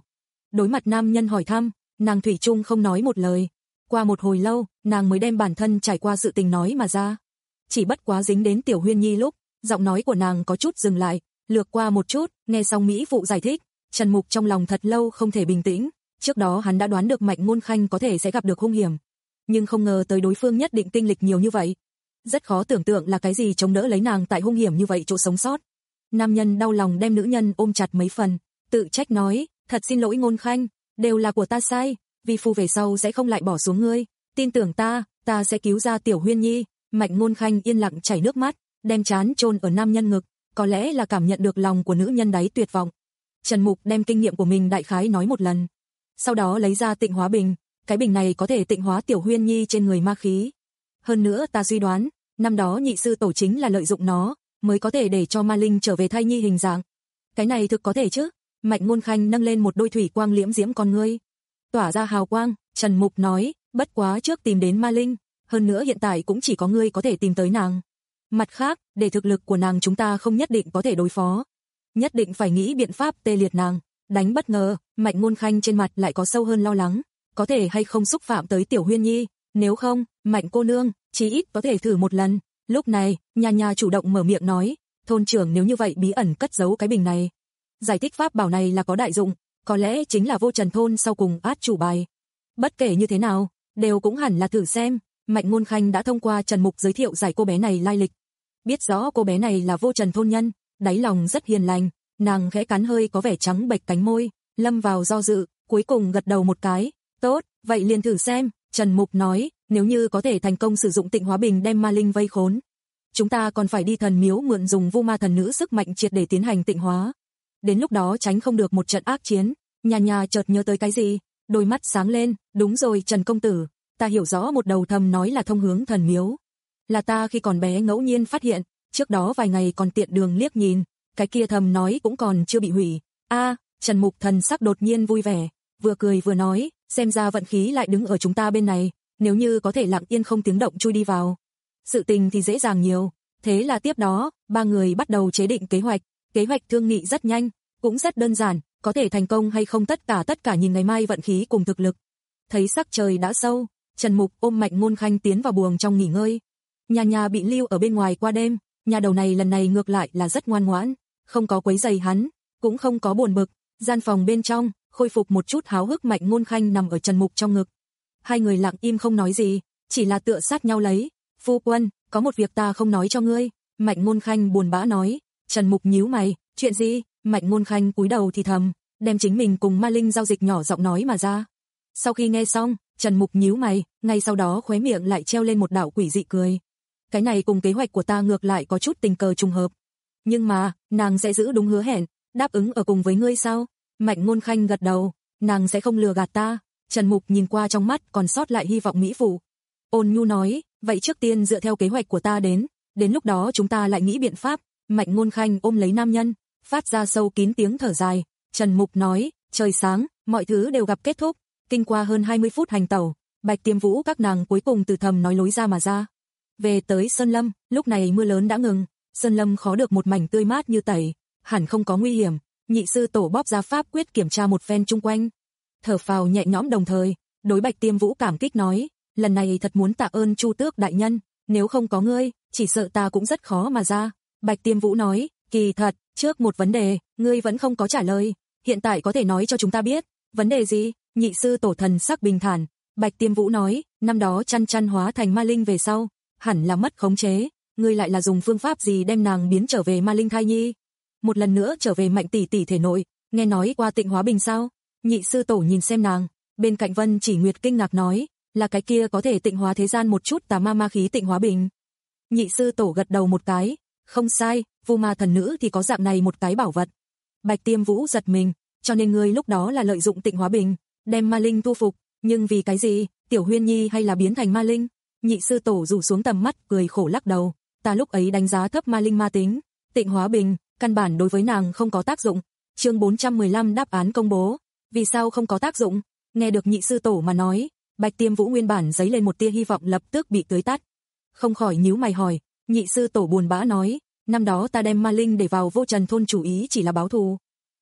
Đối mặt nam nhân hỏi thăm, nàng thủy chung không nói một lời. Qua một hồi lâu, nàng mới đem bản thân trải qua sự tình nói mà ra. Chỉ bất quá dính đến Tiểu Huyên Nhi lúc, giọng nói của nàng có chút dừng lại, lược qua một chút, nghe xong mỹ phụ giải thích, Trần Mục trong lòng thật lâu không thể bình tĩnh. Trước đó hắn đã đoán được Mạnh Ngôn Khanh có thể sẽ gặp được hung hiểm, nhưng không ngờ tới đối phương nhất định tinh lịch nhiều như vậy. Rất khó tưởng tượng là cái gì chống đỡ lấy nàng tại hung hiểm như vậy chỗ sống sót. Nam nhân đau lòng đem nữ nhân ôm chặt mấy phần, tự trách nói, thật xin lỗi Ngôn Khanh, đều là của ta sai, vi phu về sau sẽ không lại bỏ xuống ngươi, tin tưởng ta, ta sẽ cứu ra Tiểu Huyên Nhi. Mạnh Ngôn Khanh yên lặng chảy nước mắt, đem trán chôn ở nam nhân ngực, có lẽ là cảm nhận được lòng của nữ nhân đáy tuyệt vọng. Trần Mục đem kinh nghiệm của mình đại khái nói một lần, sau đó lấy ra tịnh hóa bình, cái bình này có thể tịnh hóa Tiểu Huyên Nhi trên người ma khí. Hơn nữa ta suy đoán, năm đó nhị sư tổ chính là lợi dụng nó, mới có thể để cho ma linh trở về thai nhi hình dạng. Cái này thực có thể chứ? Mạnh Ngôn Khanh nâng lên một đôi thủy quang liễm diễm con ngươi, tỏa ra hào quang. Trần Mục nói, bất quá trước tìm đến ma linh, hơn nữa hiện tại cũng chỉ có ngươi có thể tìm tới nàng. Mặt khác, để thực lực của nàng chúng ta không nhất định có thể đối phó, nhất định phải nghĩ biện pháp tê liệt nàng, đánh bất ngờ. Mạnh Ngôn Khanh trên mặt lại có sâu hơn lo lắng, có thể hay không xúc phạm tới Tiểu Huyên Nhi, nếu không, Mạnh cô nương, chí ít có thể thử một lần. Lúc này, Nha Nha chủ động mở miệng nói, thôn trưởng nếu như vậy bí ẩn cất giấu cái bình này, giải thích pháp bảo này là có đại dụng, có lẽ chính là Vô Trần thôn sau cùng át chủ bài. Bất kể như thế nào, đều cũng hẳn là thử xem. Mạnh Ngôn Khanh đã thông qua Trần Mục giới thiệu giải cô bé này lai lịch, biết rõ cô bé này là Vô Trần thôn nhân, đáy lòng rất hiền lành, nàng khẽ cắn hơi có vẻ trắng bệch cánh môi, lâm vào do dự, cuối cùng gật đầu một cái, tốt, vậy liền thử xem. Trần Mục nói, nếu như có thể thành công sử dụng tịnh hóa bình đem ma linh vây khốn, chúng ta còn phải đi thần miếu mượn dùng vu ma thần nữ sức mạnh triệt để tiến hành tịnh hóa. Đến lúc đó tránh không được một trận ác chiến. Nhà nhà chợt nhớ tới cái gì, đôi mắt sáng lên, đúng rồi Trần công tử, ta hiểu rõ một đầu thầm nói là thông hướng thần miếu. Là ta khi còn bé ngẫu nhiên phát hiện, trước đó vài ngày còn tiện đường liếc nhìn, cái kia thầm nói cũng còn chưa bị hủy. A, à, Trần Mục thần sắc đột nhiên vui vẻ, vừa cười vừa nói, xem ra vận khí lại đứng ở chúng ta bên này, nếu như có thể lặng yên không tiếng động chui đi vào, sự tình thì dễ dàng nhiều. Thế là tiếp đó, ba người bắt đầu chế định kế hoạch, kế hoạch thương nghị rất nhanh, cũng rất đơn giản, có thể thành công hay không tất cả tất cả nhìn ngày mai vận khí cùng thực lực. Thấy sắc trời đã sâu, Trần Mục ôm Mạnh Ngôn Khanh tiến vào buồng trong nghỉ ngơi. Nhà nhà bị lưu ở bên ngoài qua đêm, nhà đầu này lần này ngược lại là rất ngoan ngoãn, không có quấy rầy hắn, cũng không có buồn bực. Gian phòng bên trong, khôi phục một chút háo hức Mạnh Ngôn Khanh nằm ở Trần Mục trong ngực. Hai người lặng im không nói gì, chỉ là tựa sát nhau lấy. Phu quân, có một việc ta không nói cho ngươi. Mạnh Ngôn Khanh buồn bã nói. Trần Mục nhíu mày, chuyện gì? Mạnh Ngôn Khanh cúi đầu thì thầm, đem chính mình cùng ma linh giao dịch nhỏ giọng nói mà ra. Sau khi nghe xong, Trần Mục nhíu mày, ngay sau đó khóe miệng lại treo lên một đạo quỷ dị cười. Cái này cùng kế hoạch của ta ngược lại có chút tình cờ trùng hợp. Nhưng mà, nàng sẽ giữ đúng hứa hẹn, đáp ứng ở cùng với ngươi sao? Mạnh Ngôn Khanh gật đầu, nàng sẽ không lừa gạt ta. Trần Mục nhìn qua trong mắt còn sót lại hy vọng mỹ phụ. Ôn nhu nói, vậy trước tiên dựa theo kế hoạch của ta đến, đến lúc đó chúng ta lại nghĩ biện pháp. Mạnh Ngôn Khanh ôm lấy nam nhân, phát ra sâu kín tiếng thở dài. Trần Mục nói, trời sáng, mọi thứ đều gặp kết thúc. Kinh qua hơn hai mươi phút hành tẩu, Bạch Tiêm Vũ các nàng cuối cùng từ thầm nói lối ra mà ra. Về tới Sơn Lâm, lúc này mưa lớn đã ngừng, Sơn Lâm khó được một mảnh tươi mát như tẩy, hẳn không có nguy hiểm. Nhị sư tổ bóp ra pháp quyết kiểm tra một phen chung quanh, thở phào nhẹ nhõm, đồng thời đối Bạch Tiêm Vũ cảm kích nói, lần này thật muốn tạ ơn Chu Tước đại nhân, nếu không có ngươi, chỉ sợ ta cũng rất khó mà ra. Bạch Tiêm Vũ nói, kỳ thật, trước một vấn đề, ngươi vẫn không có trả lời, hiện tại có thể nói cho chúng ta biết, vấn đề gì? Nhị sư tổ thần sắc bình thản, Bạch Tiêm Vũ nói, năm đó chăn chăn hóa thành ma linh về sau, hẳn là mất khống chế, ngươi lại là dùng phương pháp gì đem nàng biến trở về ma linh thai nhi? Một lần nữa trở về Mạnh tỷ tỷ thể nội, nghe nói qua tịnh hóa bình sao? Nhị sư tổ nhìn xem nàng, bên cạnh Vân Chỉ Nguyệt kinh ngạc nói, là cái kia có thể tịnh hóa thế gian một chút tà ma ma khí tịnh hóa bình. Nhị sư tổ gật đầu một cái, không sai, vu ma thần nữ thì có dạng này một cái bảo vật. Bạch Tiêm Vũ giật mình, cho nên ngươi lúc đó là lợi dụng tịnh hóa bình, đem ma linh thu phục, nhưng vì cái gì, Tiểu Huyên Nhi hay là biến thành ma linh? Nhị sư tổ rủ xuống tầm mắt, cười khổ lắc đầu, ta lúc ấy đánh giá thấp ma linh ma tính, tịnh hóa bình, căn bản đối với nàng không có tác dụng. Chương bốn trăm mười lăm đáp án công bố, vì sao không có tác dụng? Nghe được nhị sư tổ mà nói, Bạch Tiêm Vũ nguyên bản giấy lên một tia hy vọng lập tức bị tưới tắt. Không khỏi nhíu mày hỏi, nhị sư tổ buồn bã nói, năm đó ta đem ma linh để vào Vô Trần thôn chủ ý chỉ là báo thù.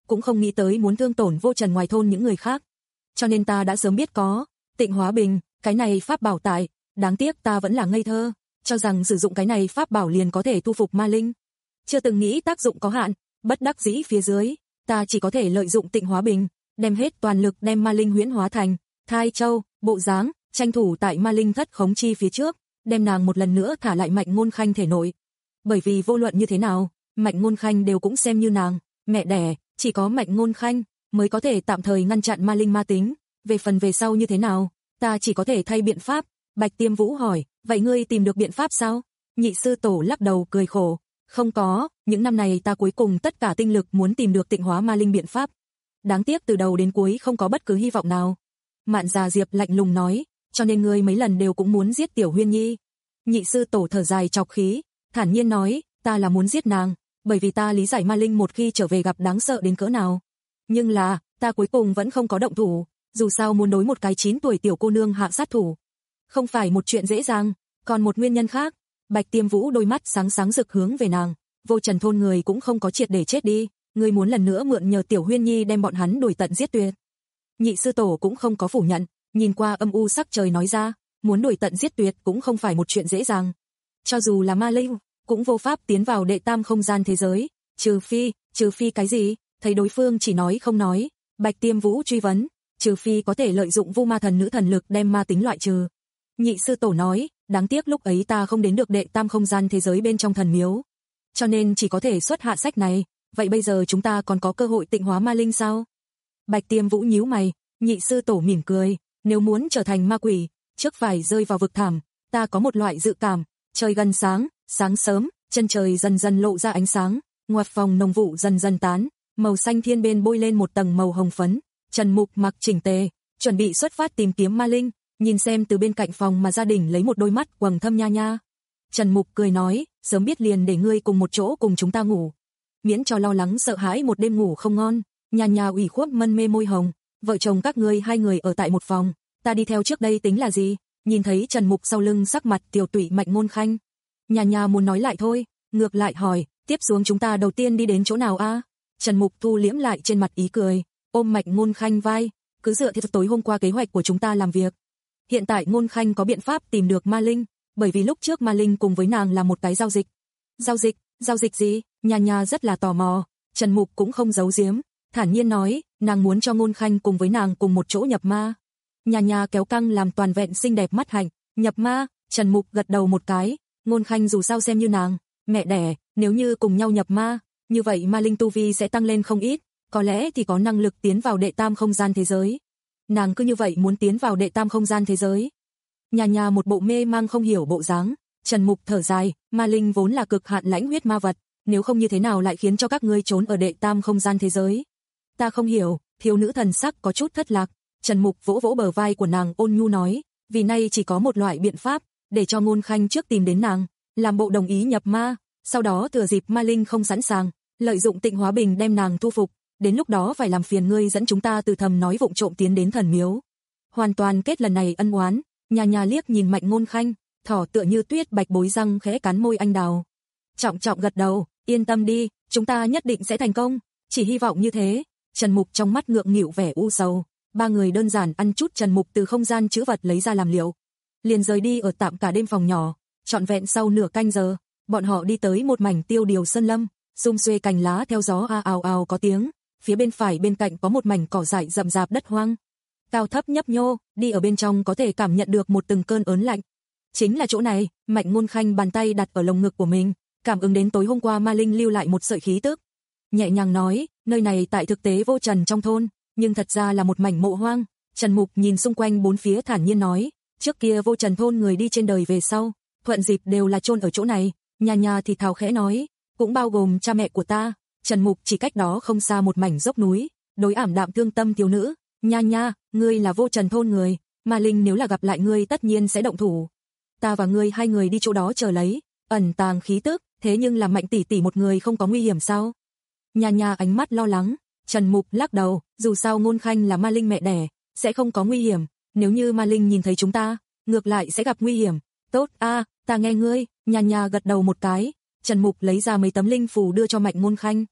cũng không nghĩ tới muốn thương tổn Vô Trần ngoài thôn những người khác. Cho nên ta đã sớm biết có Tịnh Hóa Bình, cái này pháp bảo tại, đáng tiếc ta vẫn là ngây thơ, cho rằng sử dụng cái này pháp bảo liền có thể thu phục ma linh. Chưa từng nghĩ tác dụng có hạn, bất đắc dĩ phía dưới, ta chỉ có thể lợi dụng Tịnh Hóa Bình, đem hết toàn lực đem ma linh huyễn hóa thành thai châu, bộ dáng, tranh thủ tại ma linh thất khống chi phía trước, đem nàng một lần nữa thả lại Mạnh Ngôn Khanh thể nội. Bởi vì vô luận như thế nào, Mạnh Ngôn Khanh đều cũng xem như nàng mẹ đẻ, chỉ có Mạnh Ngôn Khanh mới có thể tạm thời ngăn chặn ma linh ma tính, về phần về sau như thế nào, ta chỉ có thể thay biện pháp. Bạch Tiêm Vũ hỏi, vậy ngươi tìm được biện pháp sao? Nhị sư tổ lắc đầu cười khổ, không có, những năm này ta cuối cùng tất cả tinh lực muốn tìm được tịnh hóa ma linh biện pháp. Đáng tiếc từ đầu đến cuối không có bất cứ hy vọng nào. Mạn Già Diệp lạnh lùng nói, cho nên ngươi mấy lần đều cũng muốn giết Tiểu Huyên Nhi. Nhị sư tổ thở dài chọc khí, thản nhiên nói, ta là muốn giết nàng, bởi vì ta lý giải ma linh một khi trở về gặp đáng sợ đến cỡ nào. Nhưng là, ta cuối cùng vẫn không có động thủ, dù sao muốn đối một cái chín tuổi tiểu cô nương hạ sát thủ. Không phải một chuyện dễ dàng, còn một nguyên nhân khác. Bạch Tiêm Vũ đôi mắt sáng sáng rực hướng về nàng, Vô Trần thôn người cũng không có triệt để chết đi, ngươi muốn lần nữa mượn nhờ Tiểu Huyên Nhi đem bọn hắn đuổi tận giết tuyệt. Nhị sư tổ cũng không có phủ nhận, nhìn qua âm u sắc trời nói ra, muốn đuổi tận giết tuyệt cũng không phải một chuyện dễ dàng. Cho dù là ma linh, cũng vô pháp tiến vào đệ tam không gian thế giới, trừ phi, trừ phi cái gì? Thấy đối phương chỉ nói không nói, Bạch Tiêm Vũ truy vấn, trừ phi có thể lợi dụng Vu Ma Thần nữ thần lực đem ma tính loại trừ. Nhị sư tổ nói, đáng tiếc lúc ấy ta không đến được đệ tam không gian thế giới bên trong thần miếu, cho nên chỉ có thể xuất hạ sách này, vậy bây giờ chúng ta còn có cơ hội tịnh hóa ma linh sao? Bạch Tiêm Vũ nhíu mày, nhị sư tổ mỉm cười, nếu muốn trở thành ma quỷ, trước phải rơi vào vực thẳm, ta có một loại dự cảm, trời gần sáng, sáng sớm, chân trời dần dần lộ ra ánh sáng, ngoặt phòng nồng vụ dần dần tán, màu xanh thiên bên bôi lên một tầng màu hồng phấn, Trần Mục mặc chỉnh tề, chuẩn bị xuất phát tìm kiếm ma linh, nhìn xem từ bên cạnh phòng mà gia đình lấy một đôi mắt quầng thâm nha nha. Trần Mục cười nói, sớm biết liền để ngươi cùng một chỗ cùng chúng ta ngủ, miễn cho lo lắng sợ hãi một đêm ngủ không ngon. Nha nha ủy khuất mân mê môi hồng, vợ chồng các ngươi hai người ở tại một phòng, ta đi theo trước đây tính là gì? Nhìn thấy Trần Mục sau lưng sắc mặt tiểu tụy Mạnh Ngôn Khanh, Nha nha muốn nói lại thôi, ngược lại hỏi, tiếp xuống chúng ta đầu tiên đi đến chỗ nào a? Trần Mục thu liễm lại trên mặt ý cười, ôm Mạnh Ngôn Khanh vai, cứ dựa theo tối hôm qua kế hoạch của chúng ta làm việc. Hiện tại Ngôn Khanh có biện pháp tìm được ma linh, bởi vì lúc trước ma linh cùng với nàng là một cái giao dịch. Giao dịch, giao dịch gì? Nha nha rất là tò mò. Trần Mục cũng không giấu giếm, thản nhiên nói, nàng muốn cho Ngôn Khanh cùng với nàng cùng một chỗ nhập ma. Nha nha kéo căng làm toàn vẹn xinh đẹp mắt hạnh, nhập ma. Trần Mục gật đầu một cái, Ngôn Khanh dù sao xem như nàng mẹ đẻ, nếu như cùng nhau nhập ma, như vậy ma linh tu vi sẽ tăng lên không ít, có lẽ thì có năng lực tiến vào đệ tam không gian thế giới. Nàng cứ như vậy muốn tiến vào đệ tam không gian thế giới. Nhà nhà một bộ mê mang không hiểu bộ dáng. Trần Mục thở dài, ma linh vốn là cực hạn lãnh huyết ma vật, nếu không như thế nào lại khiến cho các ngươi trốn ở đệ tam không gian thế giới? Ta không hiểu. Thiếu nữ thần sắc có chút thất lạc. Trần Mục vỗ vỗ bờ vai của nàng ôn nhu nói, vì nay chỉ có một loại biện pháp, để cho Ngôn Khanh trước tìm đến nàng, làm bộ đồng ý nhập ma, sau đó thừa dịp ma linh không sẵn sàng, lợi dụng Tịnh Hóa Bình đem nàng thu phục, đến lúc đó phải làm phiền ngươi dẫn chúng ta từ thầm nói vụng trộm tiến đến thần miếu. Hoàn toàn kết lần này ân oán. Nhà nhà liếc nhìn Mạnh Ngôn Khanh, thỏ tựa như tuyết bạch bối răng khẽ cắn môi anh đào. Trọng trọng gật đầu, yên tâm đi, chúng ta nhất định sẽ thành công, chỉ hy vọng như thế. Trần Mục trong mắt ngượng nghịu vẻ u sầu, ba người đơn giản ăn chút Trần Mục từ không gian trữ vật lấy ra làm liệu, liền rời đi ở tạm cả đêm phòng nhỏ. Trọn vẹn sau nửa canh giờ, bọn họ đi tới một mảnh tiêu điều sơn lâm, sum xuê cành lá theo gió a ào ào có tiếng, phía bên phải bên cạnh có một mảnh cỏ dại rậm rạp đất hoang, cao thấp nhấp nhô, đi ở bên trong có thể cảm nhận được một từng cơn ớn lạnh. Chính là chỗ này. Mạnh Ngôn Khanh bàn tay đặt ở lồng ngực của mình, cảm ứng đến tối hôm qua ma linh lưu lại một sợi khí tức, nhẹ nhàng nói, nơi này tại thực tế Vô Trần trong thôn, nhưng thật ra là một mảnh mộ hoang. Trần Mục nhìn xung quanh bốn phía thản nhiên nói, trước kia Vô Trần thôn người đi trên đời về sau, thuận dịp đều là chôn ở chỗ này. Nhà nhà thì thào khẽ nói, cũng bao gồm cha mẹ của ta. Trần Mục chỉ cách đó không xa một mảnh dốc núi, đối ảm đạm thương tâm thiếu nữ, nha nha, ngươi là Vô Trần thôn người, ma linh nếu là gặp lại ngươi tất nhiên sẽ động thủ. Ta và ngươi hai người đi chỗ đó chờ lấy, ẩn tàng khí tức, thế nhưng là Mạnh tỷ tỷ một người không có nguy hiểm sao? Nha nha ánh mắt lo lắng. Trần Mục lắc đầu, dù sao Ngôn Khanh là ma linh mẹ đẻ, sẽ không có nguy hiểm, nếu như ma linh nhìn thấy chúng ta, ngược lại sẽ gặp nguy hiểm. Tốt a, ta nghe ngươi. Nha nha gật đầu một cái. Trần Mục lấy ra mấy tấm linh phù đưa cho Mạnh Ngôn Khanh.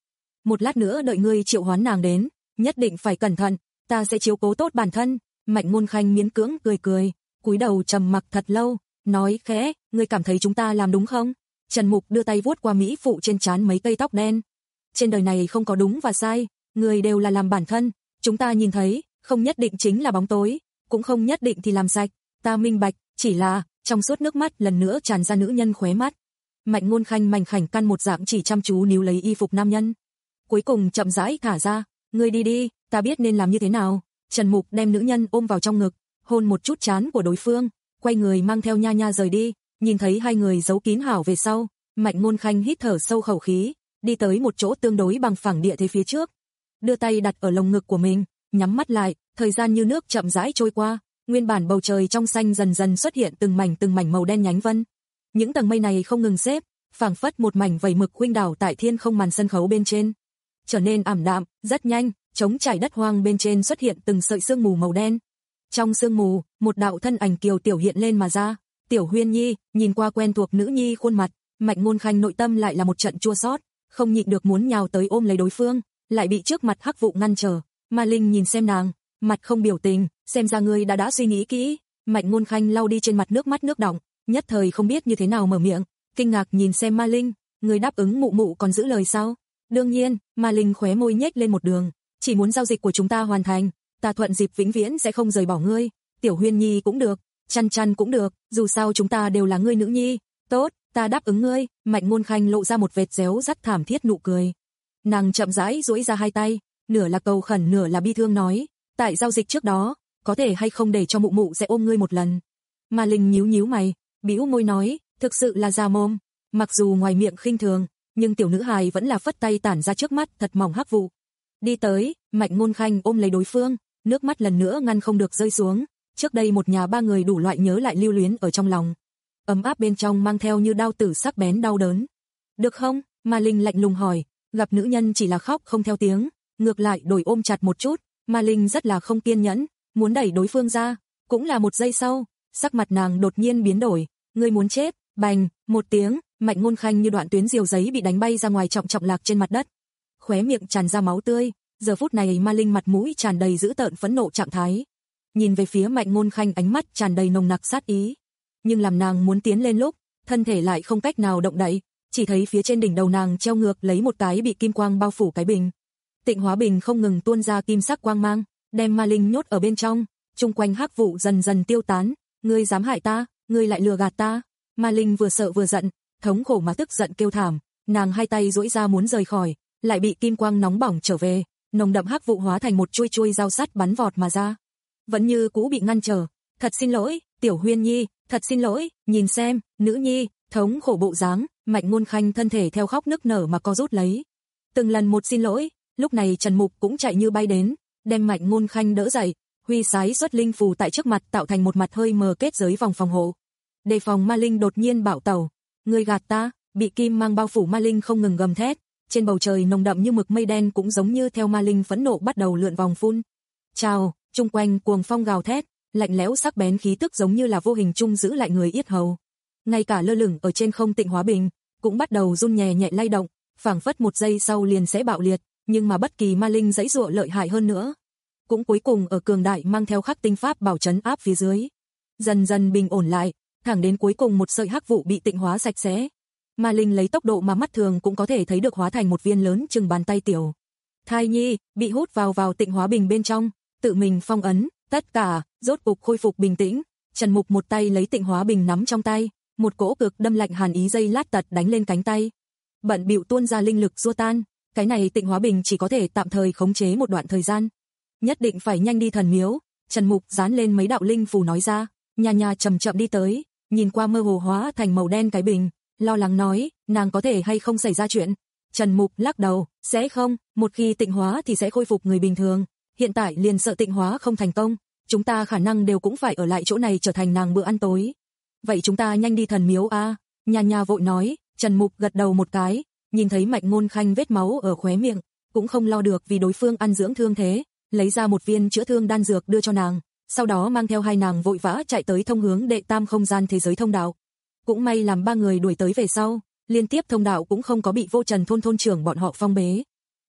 một lát nữa đợi ngươi triệu hoán nàng đến, nhất định phải cẩn thận, ta sẽ chiếu cố tốt bản thân. Mạnh Ngôn Khanh miễn cưỡng cười cười, cúi đầu trầm mặc thật lâu, nói khẽ, ngươi cảm thấy chúng ta làm đúng không? Trần Mục đưa tay vuốt qua mỹ phụ trên trán mấy cây tóc đen. Trên đời này không có đúng và sai, người đều là làm bản thân, chúng ta nhìn thấy, không nhất định chính là bóng tối, cũng không nhất định thì làm sạch, ta minh bạch, chỉ là, trong suốt nước mắt lần nữa tràn ra nữ nhân khóe mắt. Mạnh Ngôn Khanh mảnh khảnh căn một dạng chỉ chăm chú níu lấy y phục nam nhân. Cuối cùng chậm rãi thả ra, ngươi đi đi, ta biết nên làm như thế nào. Trần Mục đem nữ nhân ôm vào trong ngực, hôn một chút trán của đối phương, quay người mang theo Nha Nha rời đi. Nhìn thấy hai người giấu kín hảo về sau, Mạnh Ngôn Khanh hít thở sâu khẩu khí, đi tới một chỗ tương đối bằng phẳng địa thế phía trước, đưa tay đặt ở lồng ngực của mình, nhắm mắt lại, thời gian như nước chậm rãi trôi qua, nguyên bản bầu trời trong xanh dần dần xuất hiện từng mảnh từng mảnh màu đen nhánh vân. Những tầng mây này không ngừng xếp, phảng phất một mảnh vẩy mực khuynh đảo tại thiên không màn sân khấu bên trên, trở nên ảm đạm, rất nhanh, trống trải đất hoang bên trên xuất hiện từng sợi sương mù màu đen. Trong sương mù, một đạo thân ảnh kiều tiểu hiện lên mà ra, Tiểu Huyên Nhi, nhìn qua quen thuộc nữ nhi khuôn mặt, Mạnh Ngôn Khanh nội tâm lại là một trận chua xót, không nhịn được muốn nhào tới ôm lấy đối phương, lại bị trước mặt Hắc Vụ ngăn trở. Ma Linh nhìn xem nàng, mặt không biểu tình, xem ra ngươi đã đã suy nghĩ kỹ. Mạnh Ngôn Khanh lau đi trên mặt nước mắt nước đọng, nhất thời không biết như thế nào mở miệng, kinh ngạc nhìn xem Ma Linh, ngươi đáp ứng mụ mụ còn giữ lời sao? Đương nhiên, Ma Linh khóe môi nhếch lên một đường, chỉ muốn giao dịch của chúng ta hoàn thành, ta thuận dịp vĩnh viễn sẽ không rời bỏ ngươi. Tiểu Huyên Nhi cũng được, Chăn Chăn cũng được, dù sao chúng ta đều là ngươi nữ nhi. Tốt, ta đáp ứng ngươi. Mạnh Ngôn Khanh lộ ra một vệt réo rắt thảm thiết nụ cười. Nàng chậm rãi duỗi ra hai tay, nửa là cầu khẩn nửa là bi thương nói, tại giao dịch trước đó, có thể hay không để cho mụ mụ sẽ ôm ngươi một lần. Ma Linh nhíu nhíu mày, bĩu môi nói, thực sự là già mồm. Mặc dù ngoài miệng khinh thường, nhưng tiểu nữ hài vẫn là phất tay tản ra trước mắt thật mỏng Hắc Vụ. Đi tới, Mạnh Ngôn Khanh ôm lấy đối phương, nước mắt lần nữa ngăn không được rơi xuống. Trước đây một nhà ba người đủ loại nhớ lại lưu luyến ở trong lòng, ấm áp bên trong mang theo như đao tử sắc bén đau đớn. Được không? Ma Linh lạnh lùng hỏi, gặp nữ nhân chỉ là khóc không theo tiếng, ngược lại đổi ôm chặt một chút. Ma Linh rất là không kiên nhẫn, muốn đẩy đối phương ra, cũng là một giây sau, sắc mặt nàng đột nhiên biến đổi, ngươi muốn chết. Bành, một tiếng, Mạnh Ngôn Khanh như đoạn tuyến diều giấy bị đánh bay ra ngoài trọng trọng lạc trên mặt đất, khóe miệng tràn ra máu tươi. Giờ phút này Ma Linh mặt mũi tràn đầy dữ tợn phẫn nộ trạng thái, nhìn về phía Mạnh Ngôn Khanh ánh mắt tràn đầy nồng nặc sát ý, nhưng làm nàng muốn tiến lên lúc, thân thể lại không cách nào động đậy, chỉ thấy phía trên đỉnh đầu nàng treo ngược lấy một cái bị kim quang bao phủ cái bình. Tịnh Hóa Bình không ngừng tuôn ra kim sắc quang mang, đem Ma Linh nhốt ở bên trong, chung quanh Hắc Vụ dần dần tiêu tán. Ngươi dám hại ta, ngươi lại lừa gạt ta. Ma Linh vừa sợ vừa giận, thống khổ mà tức giận kêu thảm, nàng hai tay duỗi ra muốn rời khỏi, lại bị kim quang nóng bỏng trở về, nồng đậm Hắc Vụ hóa thành một chuôi chuôi dao sắt bắn vọt mà ra, vẫn như cũ bị ngăn trở. Thật xin lỗi, Tiểu Huyên Nhi, thật xin lỗi. Nhìn xem, nữ nhi, thống khổ bộ dáng, Mạnh Ngôn Khanh thân thể theo khóc nức nở mà co rút lấy. Từng lần một xin lỗi, lúc này Trần Mục cũng chạy như bay đến, đem Mạnh Ngôn Khanh đỡ dậy, huy sái xuất linh phù tại trước mặt tạo thành một mặt hơi mờ kết giới vòng phòng hộ. Đề phòng Ma Linh đột nhiên bạo tẩu. Ngươi gạt ta. Bị kim mang bao phủ Ma Linh không ngừng gầm thét, trên bầu trời nồng đậm như mực mây đen cũng giống như theo Ma Linh phẫn nộ bắt đầu lượn vòng phun. Chào, chung quanh cuồng phong gào thét, lạnh lẽo sắc bén khí tức giống như là vô hình chung giữ lại người yết hầu. Ngay cả lơ lửng ở trên không Tịnh Hóa Bình cũng bắt đầu run nhẹ nhẹ lay động, phảng phất một giây sau liền sẽ bạo liệt, nhưng mà bất kỳ Ma Linh giãy giụa lợi hại hơn nữa, cũng cuối cùng ở cường đại mang theo khắc tinh pháp bảo trấn áp phía dưới, dần dần bình ổn lại, thẳng đến cuối cùng một sợi hắc vụ bị tịnh hóa sạch sẽ. Ma Linh lấy tốc độ mà mắt thường cũng có thể thấy được hóa thành một viên lớn chừng bàn tay tiểu thai nhi, bị hút vào vào Tịnh Hóa Bình bên trong, tự mình phong ấn, tất cả rốt cục khôi phục bình tĩnh. Trần Mục một tay lấy Tịnh Hóa Bình nắm trong tay, một cỗ cực đâm lạnh hàn ý dây lát tật đánh lên cánh tay, bận bịu tuôn ra linh lực xua tan. Cái này Tịnh Hóa Bình chỉ có thể tạm thời khống chế một đoạn thời gian, nhất định phải nhanh đi thần miếu. Trần Mục dán lên mấy đạo linh phù nói ra. Nha Nha chậm chậm đi tới, nhìn qua mơ hồ hóa thành màu đen cái bình, lo lắng nói, nàng có thể hay không xảy ra chuyện. Trần Mục lắc đầu, sẽ không, một khi tịnh hóa thì sẽ khôi phục người bình thường, hiện tại liền sợ tịnh hóa không thành công, chúng ta khả năng đều cũng phải ở lại chỗ này trở thành nàng bữa ăn tối. Vậy chúng ta nhanh đi thần miếu a. À? Nha Nha vội nói. Trần Mục gật đầu một cái, nhìn thấy Mạnh Ngôn Khanh vết máu ở khóe miệng, cũng không lo được vì đối phương ăn dưỡng thương thế, lấy ra một viên chữa thương đan dược đưa cho nàng, sau đó mang theo hai nàng vội vã chạy tới thông hướng đệ tam không gian thế giới thông đạo. Cũng may làm ba người đuổi tới về sau, liên tiếp thông đạo cũng không có bị Vô Trần thôn thôn trưởng bọn họ phong bế.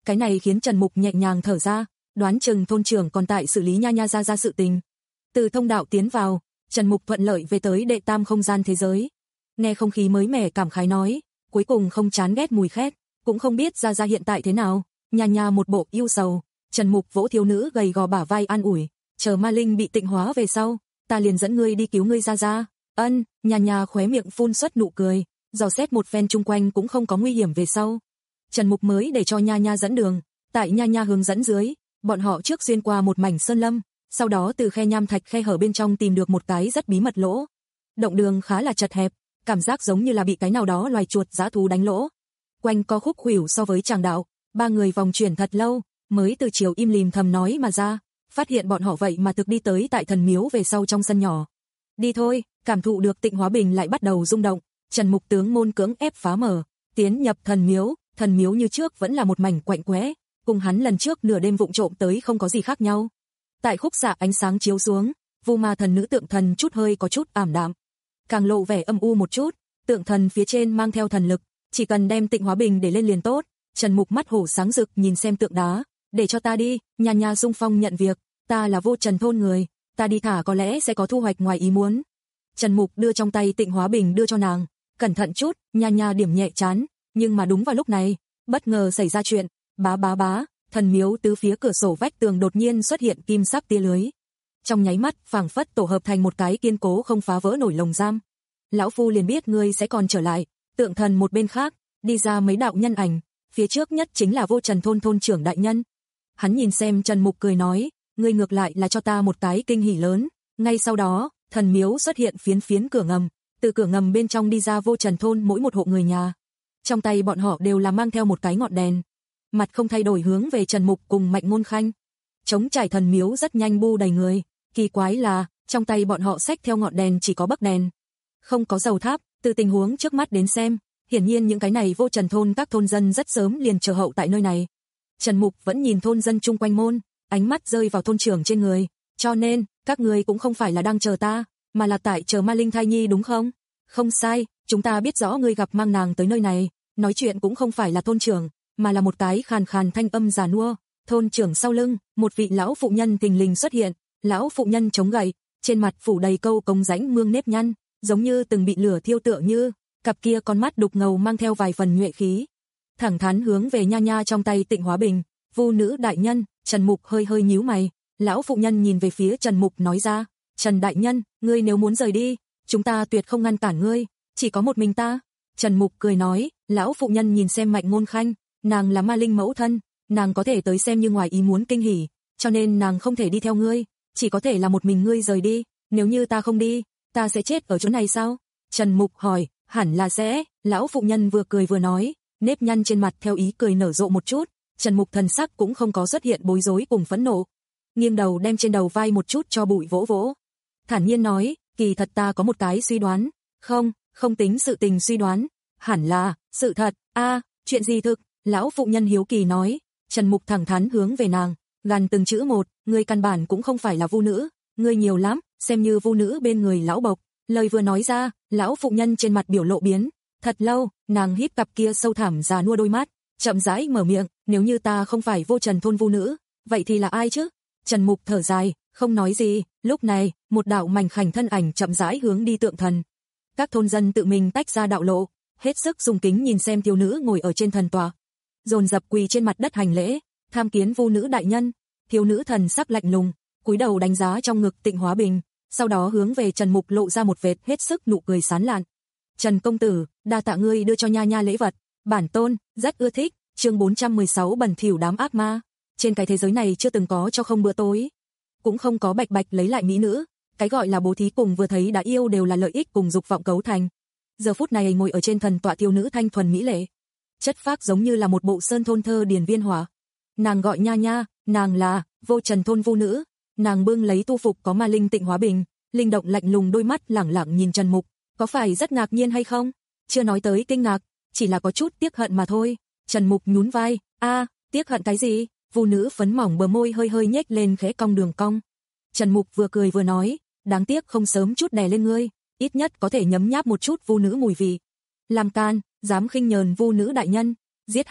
Cái này khiến Trần Mục nhẹ nhàng thở ra, đoán chừng thôn trưởng còn tại xử lý nha nha ra ra sự tình. Từ thông đạo tiến vào, Trần Mục thuận lợi về tới đệ tam không gian thế giới. Nghe không khí mới mẻ cảm khái nói, cuối cùng không chán ghét mùi khét, cũng không biết ra ra hiện tại thế nào. Nha nha một bộ yêu sầu, Trần Mục vỗ thiếu nữ gầy gò bả vai an ủi, chờ ma linh bị tịnh hóa về sau, ta liền dẫn ngươi đi cứu ngươi ra ra. Ân, nha nha khóe miệng phun xuất nụ cười, dò xét một phen chung quanh cũng không có nguy hiểm về sau. Trần Mục mới để cho nha nha dẫn đường, tại nha nha hướng dẫn dưới, bọn họ trước xuyên qua một mảnh sơn lâm, sau đó từ khe nham thạch khe hở bên trong tìm được một cái rất bí mật lỗ. Động đường khá là chật hẹp, cảm giác giống như là bị cái nào đó loài chuột dã thú đánh lỗ. Quanh co khúc khuỷu so với tràng đạo, ba người vòng chuyển thật lâu, mới từ chiều im lìm thầm nói mà ra, phát hiện bọn họ vậy mà thực đi tới tại thần miếu về sau trong sân nhỏ. Đi thôi, cảm thụ được tịnh hóa bình lại bắt đầu rung động, Trần Mục tướng môn cưỡng ép phá mở, tiến nhập thần miếu, thần miếu như trước vẫn là một mảnh quạnh quẽ, cùng hắn lần trước nửa đêm vụng trộm tới không có gì khác nhau. Tại khúc xạ ánh sáng chiếu xuống, Vu Ma thần nữ tượng thần chút hơi có chút ảm đạm, càng lộ vẻ âm u một chút, tượng thần phía trên mang theo thần lực, chỉ cần đem tịnh hóa bình để lên liền tốt. Trần Mục mắt hổ sáng rực nhìn xem tượng đá, để cho ta đi, nha nha xung phong nhận việc, ta là Vô Trần thôn người, ta đi thả có lẽ sẽ có thu hoạch ngoài ý muốn. Trần Mục đưa trong tay tịnh hóa bình đưa cho nàng, cẩn thận chút, nha nha điểm nhẹ chán, nhưng mà đúng vào lúc này, bất ngờ xảy ra chuyện, bá bá bá, thần miếu tứ phía cửa sổ vách tường đột nhiên xuất hiện kim sắc tia lưới. Trong nháy mắt, phảng phất tổ hợp thành một cái kiên cố không phá vỡ nổi lồng giam. Lão phu liền biết ngươi sẽ còn trở lại. Tượng thần một bên khác, đi ra mấy đạo nhân ảnh, phía trước nhất chính là Vô Trần thôn thôn trưởng đại nhân. Hắn nhìn xem Trần Mục cười nói, ngươi ngược lại là cho ta một cái kinh hỉ lớn. Ngay sau đó, thần miếu xuất hiện phiến phiến cửa ngầm, từ cửa ngầm bên trong đi ra Vô Trần thôn mỗi một hộ người nhà. Trong tay bọn họ đều là mang theo một cái ngọn đèn, mặt không thay đổi hướng về Trần Mục cùng Mạnh Ngôn Khanh. Trống trải thần miếu rất nhanh bu đầy người, kỳ quái là, trong tay bọn họ xách theo ngọn đèn chỉ có bấc đèn, không có dầu tháp. Từ tình huống trước mắt đến xem, hiển nhiên những cái này Vô Trần thôn các thôn dân rất sớm liền chờ hậu tại nơi này. Trần Mục vẫn nhìn thôn dân chung quanh môn, ánh mắt rơi vào thôn trưởng trên người, cho nên, các người cũng không phải là đang chờ ta, mà là tại chờ ma linh thai nhi đúng không? Không sai, chúng ta biết rõ ngươi gặp mang nàng tới nơi này, nói chuyện cũng không phải là thôn trưởng, mà là một cái khàn khàn thanh âm già nua. Thôn trưởng sau lưng, một vị lão phụ nhân thình lình xuất hiện, lão phụ nhân chống gậy, trên mặt phủ đầy câu cống rãnh mương nếp nhăn, giống như từng bị lửa thiêu tựa như, cặp kia con mắt đục ngầu mang theo vài phần nhuệ khí. Thẳng thắn hướng về nha nha trong tay tịnh hóa bình, Vu nữ đại nhân. Trần Mục hơi hơi nhíu mày, lão phụ nhân nhìn về phía Trần Mục nói ra, Trần đại nhân, ngươi nếu muốn rời đi, chúng ta tuyệt không ngăn cản ngươi, chỉ có một mình ta. Trần Mục cười nói, lão phụ nhân nhìn xem Mạnh Ngôn Khanh, nàng là ma linh mẫu thân, nàng có thể tới xem như ngoài ý muốn kinh hỉ, cho nên nàng không thể đi theo ngươi, chỉ có thể là một mình ngươi rời đi, nếu như ta không đi, ta sẽ chết ở chỗ này sao? Trần Mục hỏi, hẳn là sẽ, lão phụ nhân vừa cười vừa nói, nếp nhăn trên mặt theo ý cười nở rộ một chút, Trần Mục thần sắc cũng không có xuất hiện bối rối cùng phẫn nộ, nghiêng đầu đem trên đầu vai một chút cho bụi vỗ vỗ, thản nhiên nói, kỳ thật ta có một cái suy đoán, không, không tính sự tình suy đoán, hẳn là, sự thật, a, chuyện gì thực, lão phụ nhân hiếu kỳ nói. Trần Mục thẳng thắn hướng về nàng, gằn từng chữ một, ngươi căn bản cũng không phải là vu nữ, ngươi nhiều lắm, xem như vu nữ bên người lão bộc. Lời vừa nói ra, lão phụ nhân trên mặt biểu lộ biến, thật lâu, nàng híp cặp kia sâu thẳm già nua đôi mắt, chậm rãi mở miệng, nếu như ta không phải Vô Trần thôn vu nữ, vậy thì là ai chứ? Trần Mục thở dài, không nói gì, lúc này, một đạo mảnh khảnh thân ảnh chậm rãi hướng đi tượng thần. Các thôn dân tự mình tách ra đạo lộ, hết sức dùng kính nhìn xem thiếu nữ ngồi ở trên thần tọa, dồn dập quỳ trên mặt đất hành lễ, tham kiến vu nữ đại nhân. Thiếu nữ thần sắc lạnh lùng, cúi đầu đánh giá trong ngực tịnh hóa bình, sau đó hướng về Trần Mục lộ ra một vệt hết sức nụ cười sán lạn. Trần công tử, đa tạ ngươi đưa cho nha nha lễ vật, bản tôn rất ưa thích. Chương bốn trăm mười sáu bẩn thỉu đám ác ma. Trên cái thế giới này chưa từng có cho không bữa tối, cũng không có bạch bạch lấy lại mỹ nữ, cái gọi là bố thí cùng vừa thấy đã yêu đều là lợi ích cùng dục vọng cấu thành. Giờ phút này ngồi ở trên thần tọa thiếu nữ thanh thuần mỹ lệ, chất phác giống như là một bộ sơn thôn thơ điền viên hỏa. Nàng gọi nha nha, nàng là Vô Trần thôn vu nữ, nàng bưng lấy tu phục có ma linh tịnh hóa bình, linh động lạnh lùng đôi mắt lẳng lặng nhìn Trần Mục, có phải rất ngạc nhiên hay không? Chưa nói tới kinh ngạc, chỉ là có chút tiếc hận mà thôi. Trần Mục nhún vai, a, tiếc hận cái gì? Vu nữ phấn mỏng bờ môi hơi hơi nhếch lên khẽ cong đường cong. Trần Mục vừa cười vừa nói, đáng tiếc không sớm chút đè lên ngươi, ít nhất có thể nhấm nháp một chút vu nữ mùi vị. Làm can, dám khinh nhờn vu nữ đại nhân, giết hắn.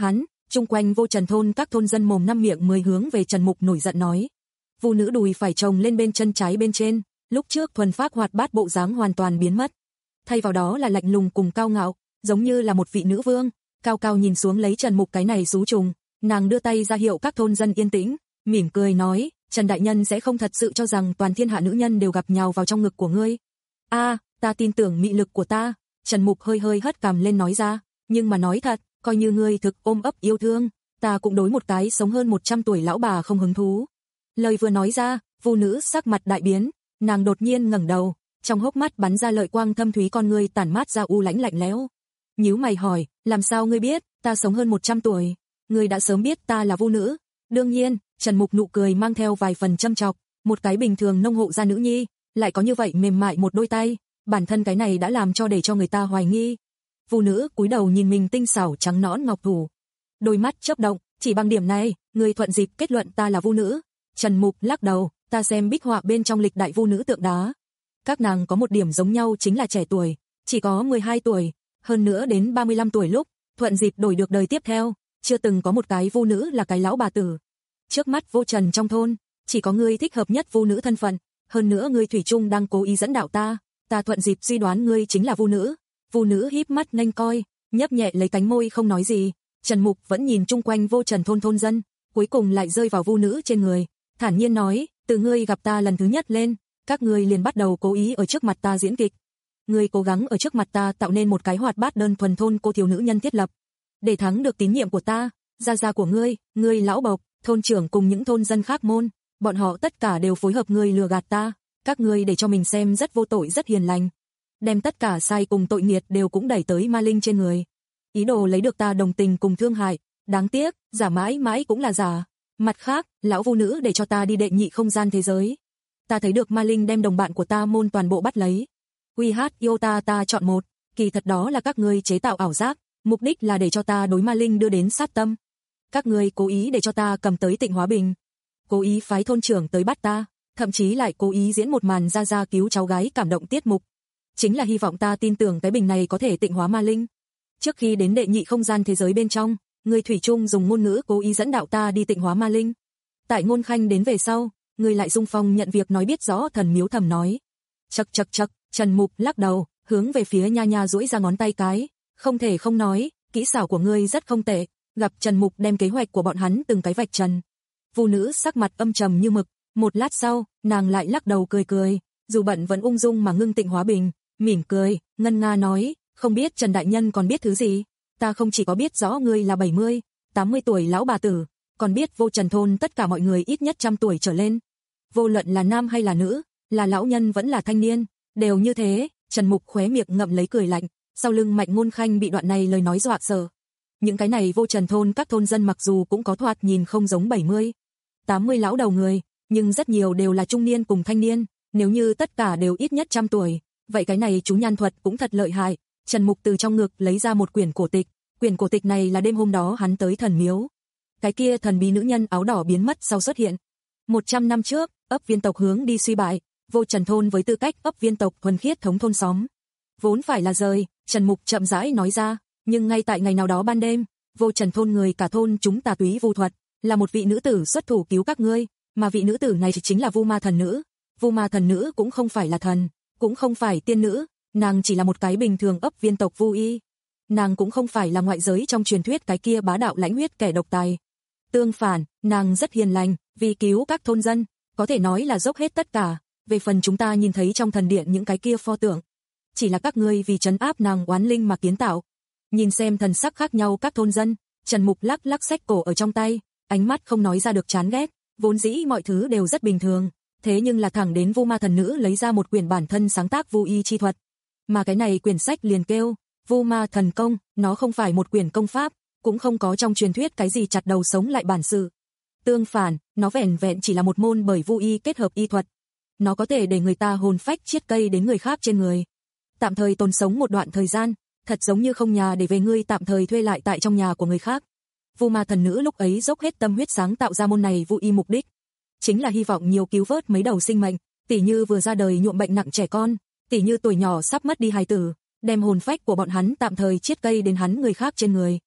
Chung quanh Vô Trần thôn các thôn dân mồm năm miệng mười hướng về Trần Mục nổi giận nói. Vu nữ đùi phải chồng lên bên chân trái bên trên, lúc trước thuần phác hoạt bát bộ dáng hoàn toàn biến mất. Thay vào đó là lạnh lùng cùng cao ngạo, giống như là một vị nữ vương, cao cao nhìn xuống lấy Trần Mục cái này xú trùng, nàng đưa tay ra hiệu các thôn dân yên tĩnh, mỉm cười nói, Trần đại nhân sẽ không thật sự cho rằng toàn thiên hạ nữ nhân đều gặp nhào vào trong ngực của ngươi. A, à, ta tin tưởng mị lực của ta, Trần Mục hơi hơi hất cằm lên nói ra, nhưng mà nói thật, coi như ngươi thực ôm ấp yêu thương, ta cũng đối một cái sống hơn một trăm tuổi lão bà không hứng thú. Lời vừa nói ra, Vu nữ sắc mặt đại biến, nàng đột nhiên ngẩng đầu, trong hốc mắt bắn ra lợi quang thâm thúy, con ngươi tản mát ra u lãnh lạnh lẽo. Nhíu mày hỏi, làm sao ngươi biết, ta sống hơn một trăm tuổi, ngươi đã sớm biết ta là Vu nữ. Đương nhiên, Trần Mục nụ cười mang theo vài phần châm chọc, một cái bình thường nông hộ gia nữ nhi, lại có như vậy mềm mại một đôi tay, bản thân cái này đã làm cho để cho người ta hoài nghi. Vu nữ cúi đầu nhìn mình tinh xảo trắng nõn ngọc thủ, đôi mắt chớp động, chỉ bằng điểm này, ngươi thuận dịp kết luận ta là Vu nữ. Trần Mục lắc đầu, ta xem bích họa bên trong lịch đại Vu nữ tượng đá, các nàng có một điểm giống nhau chính là trẻ tuổi, chỉ có mười hai tuổi, hơn nữa đến ba mươi lăm tuổi lúc, thuận dịp đổi được đời tiếp theo, chưa từng có một cái Vu nữ là cái lão bà tử. Trước mắt Vô Trần trong thôn, chỉ có ngươi thích hợp nhất Vu nữ thân phận, hơn nữa ngươi thủy chung đang cố ý dẫn đạo ta, ta thuận dịp suy đoán ngươi chính là Vu nữ. Vu nữ híp mắt nghênh coi, nhấp nhẹ lấy cánh môi không nói gì. Trần Mục vẫn nhìn chung quanh Vô Trần thôn thôn dân, cuối cùng lại rơi vào Vu nữ trên người, thản nhiên nói, từ ngươi gặp ta lần thứ nhất lên, các ngươi liền bắt đầu cố ý ở trước mặt ta diễn kịch. Ngươi cố gắng ở trước mặt ta tạo nên một cái hoạt bát đơn thuần thôn cô thiếu nữ nhân thiết lập, để thắng được tín nhiệm của ta. Gia gia của ngươi, ngươi lão bộc, thôn trưởng cùng những thôn dân khác môn, bọn họ tất cả đều phối hợp ngươi lừa gạt ta, các ngươi để cho mình xem rất vô tội rất hiền lành, đem tất cả sai cùng tội nghiệt đều cũng đẩy tới ma linh trên người, ý đồ lấy được ta đồng tình cùng thương hại, đáng tiếc, giả mãi mãi cũng là giả. Mặt khác, lão Vu nữ để cho ta đi đệ nhị không gian thế giới, ta thấy được ma linh đem đồng bạn của ta môn toàn bộ bắt lấy. Quy hát yêu ta ta chọn một, kỳ thật đó là các ngươi chế tạo ảo giác, mục đích là để cho ta đối ma linh đưa đến sát tâm. Các ngươi cố ý để cho ta cầm tới Tịnh Hóa Bình, cố ý phái thôn trưởng tới bắt ta, thậm chí lại cố ý diễn một màn ra ra cứu cháu gái cảm động tiết mục, chính là hy vọng ta tin tưởng cái bình này có thể tịnh hóa ma linh. Trước khi đến đệ nhị không gian thế giới bên trong, ngươi thủy chung dùng ngôn ngữ cố ý dẫn đạo ta đi tịnh hóa ma linh. Tại ngôn khanh đến về sau, ngươi lại dung phong nhận việc nói biết rõ thần miếu thầm nói. Chậc chậc chậc, Trần Mục lắc đầu, hướng về phía nha nha duỗi ra ngón tay cái, không thể không nói, kỹ xảo của ngươi rất không tệ. Gặp Trần Mục đem kế hoạch của bọn hắn từng cái vạch trần, Vu nữ sắc mặt âm trầm như mực, một lát sau, nàng lại lắc đầu cười cười, dù bận vẫn ung dung mà ngưng Tịnh Hóa Bình, mỉm cười, ngân nga nói, không biết Trần đại nhân còn biết thứ gì, ta không chỉ có biết rõ ngươi là bảy mươi, tám mươi tuổi lão bà tử, còn biết Vô Trần thôn tất cả mọi người ít nhất trăm tuổi trở lên. Vô luận là nam hay là nữ, là lão nhân vẫn là thanh niên, đều như thế. Trần Mục khóe miệng ngậm lấy cười lạnh, sau lưng Mạnh Ngôn Khanh bị đoạn này lời nói dọa sợ. Những cái này Vô Trần thôn các thôn dân mặc dù cũng có thoạt nhìn không giống bảy mươi, tám mươi lão đầu người, nhưng rất nhiều đều là trung niên cùng thanh niên, nếu như tất cả đều ít nhất trăm tuổi, vậy cái này chú nhan thuật cũng thật lợi hại. Trần Mục từ trong ngực lấy ra một quyển cổ tịch, quyển cổ tịch này là đêm hôm đó hắn tới thần miếu, cái kia thần bí nữ nhân áo đỏ biến mất sau xuất hiện. một trăm năm trước, ấp viên tộc hướng đi suy bại, Vô Trần thôn với tư cách ấp viên tộc thuần khiết thống thôn xóm, vốn phải là rời, Trần Mục chậm rãi nói ra, nhưng ngay tại ngày nào đó ban đêm, Vô Trần thôn người cả thôn chúng tà túy vu thuật, là một vị nữ tử xuất thủ cứu các ngươi, mà vị nữ tử này chính là Vu Ma thần nữ. Vu Ma thần nữ cũng không phải là thần, cũng không phải tiên nữ, nàng chỉ là một cái bình thường ấp viên tộc Vu y. Nàng cũng không phải là ngoại giới trong truyền thuyết cái kia bá đạo lãnh huyết kẻ độc tài. Tương phản, nàng rất hiền lành, vì cứu các thôn dân, có thể nói là dốc hết tất cả. Về phần chúng ta nhìn thấy trong thần điện những cái kia pho tượng, chỉ là các ngươi vì trấn áp nàng oán linh mà kiến tạo. Nhìn xem thần sắc khác nhau các thôn dân, Trần Mục lắc lắc sách cổ ở trong tay, ánh mắt không nói ra được chán ghét, vốn dĩ mọi thứ đều rất bình thường, thế nhưng là thẳng đến Vu Ma thần nữ lấy ra một quyển bản thân sáng tác Vu y chi thuật, mà cái này quyển sách liền kêu Vu Ma thần công, nó không phải một quyển công pháp, cũng không có trong truyền thuyết cái gì chặt đầu sống lại bản sự. Tương phản, nó vẻn vẹn chỉ là một môn bởi Vu y kết hợp y thuật. Nó có thể để người ta hồn phách chiết cây đến người khác trên người, tạm thời tồn sống một đoạn thời gian, thật giống như không nhà để về ngươi tạm thời thuê lại tại trong nhà của người khác. Vu Ma thần nữ lúc ấy dốc hết tâm huyết sáng tạo ra môn này Vu y mục đích, chính là hy vọng nhiều cứu vớt mấy đầu sinh mệnh, tỉ như vừa ra đời nhuộm bệnh nặng trẻ con, tỉ như tuổi nhỏ sắp mất đi hài tử, đem hồn phách của bọn hắn tạm thời chiết cây đến hắn người khác trên người.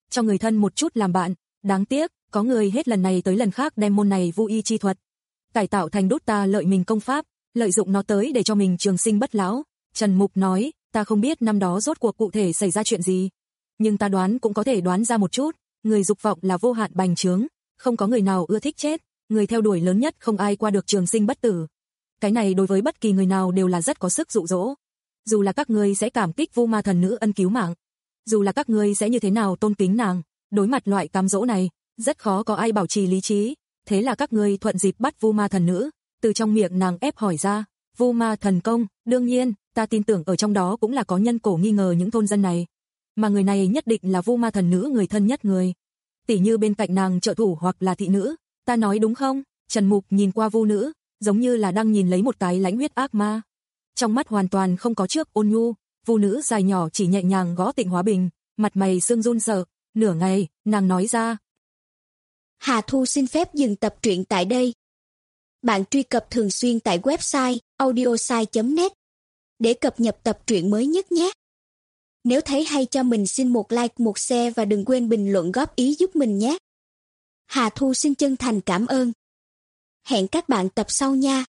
cho người thân một chút làm bạn. Đáng tiếc, có người hết lần này tới lần khác đem môn này vô y chi thuật cải tạo thành đốt ta lợi mình công pháp, lợi dụng nó tới để cho mình trường sinh bất lão. Trần Mục nói, ta không biết năm đó rốt cuộc cụ thể xảy ra chuyện gì, nhưng ta đoán cũng có thể đoán ra một chút, người dục vọng là vô hạn bành trướng, không có người nào ưa thích chết, người theo đuổi lớn nhất không ai qua được trường sinh bất tử. Cái này đối với bất kỳ người nào đều là rất có sức dụ dỗ. Dù là các ngươi sẽ cảm kích Vu Ma thần nữ ân cứu mạng, dù là các ngươi sẽ như thế nào tôn kính nàng, đối mặt loại cám dỗ này, rất khó có ai bảo trì lý trí. Thế là các ngươi thuận dịp bắt Vu Ma thần nữ, từ trong miệng nàng ép hỏi ra, Vu Ma thần công, đương nhiên, ta tin tưởng ở trong đó cũng là có nhân cổ nghi ngờ những thôn dân này, mà người này nhất định là Vu Ma thần nữ người thân nhất người, tỉ như bên cạnh nàng trợ thủ hoặc là thị nữ, ta nói đúng không? Trần Mục nhìn qua Vu nữ, giống như là đang nhìn lấy một cái lãnh huyết ác ma, trong mắt hoàn toàn không có trước ôn nhu. Vu nữ dài nhỏ chỉ nhẹ nhàng gõ Tịnh Hóa Bình, mặt mày sương run sợ, nửa ngày, nàng nói ra. Hà Thu xin phép dừng tập truyện tại đây. Bạn truy cập thường xuyên tại website audiosai chấm net để cập nhật tập truyện mới nhất nhé. Nếu thấy hay cho mình xin một like, một share và đừng quên bình luận góp ý giúp mình nhé. Hà Thu xin chân thành cảm ơn. Hẹn các bạn tập sau nha.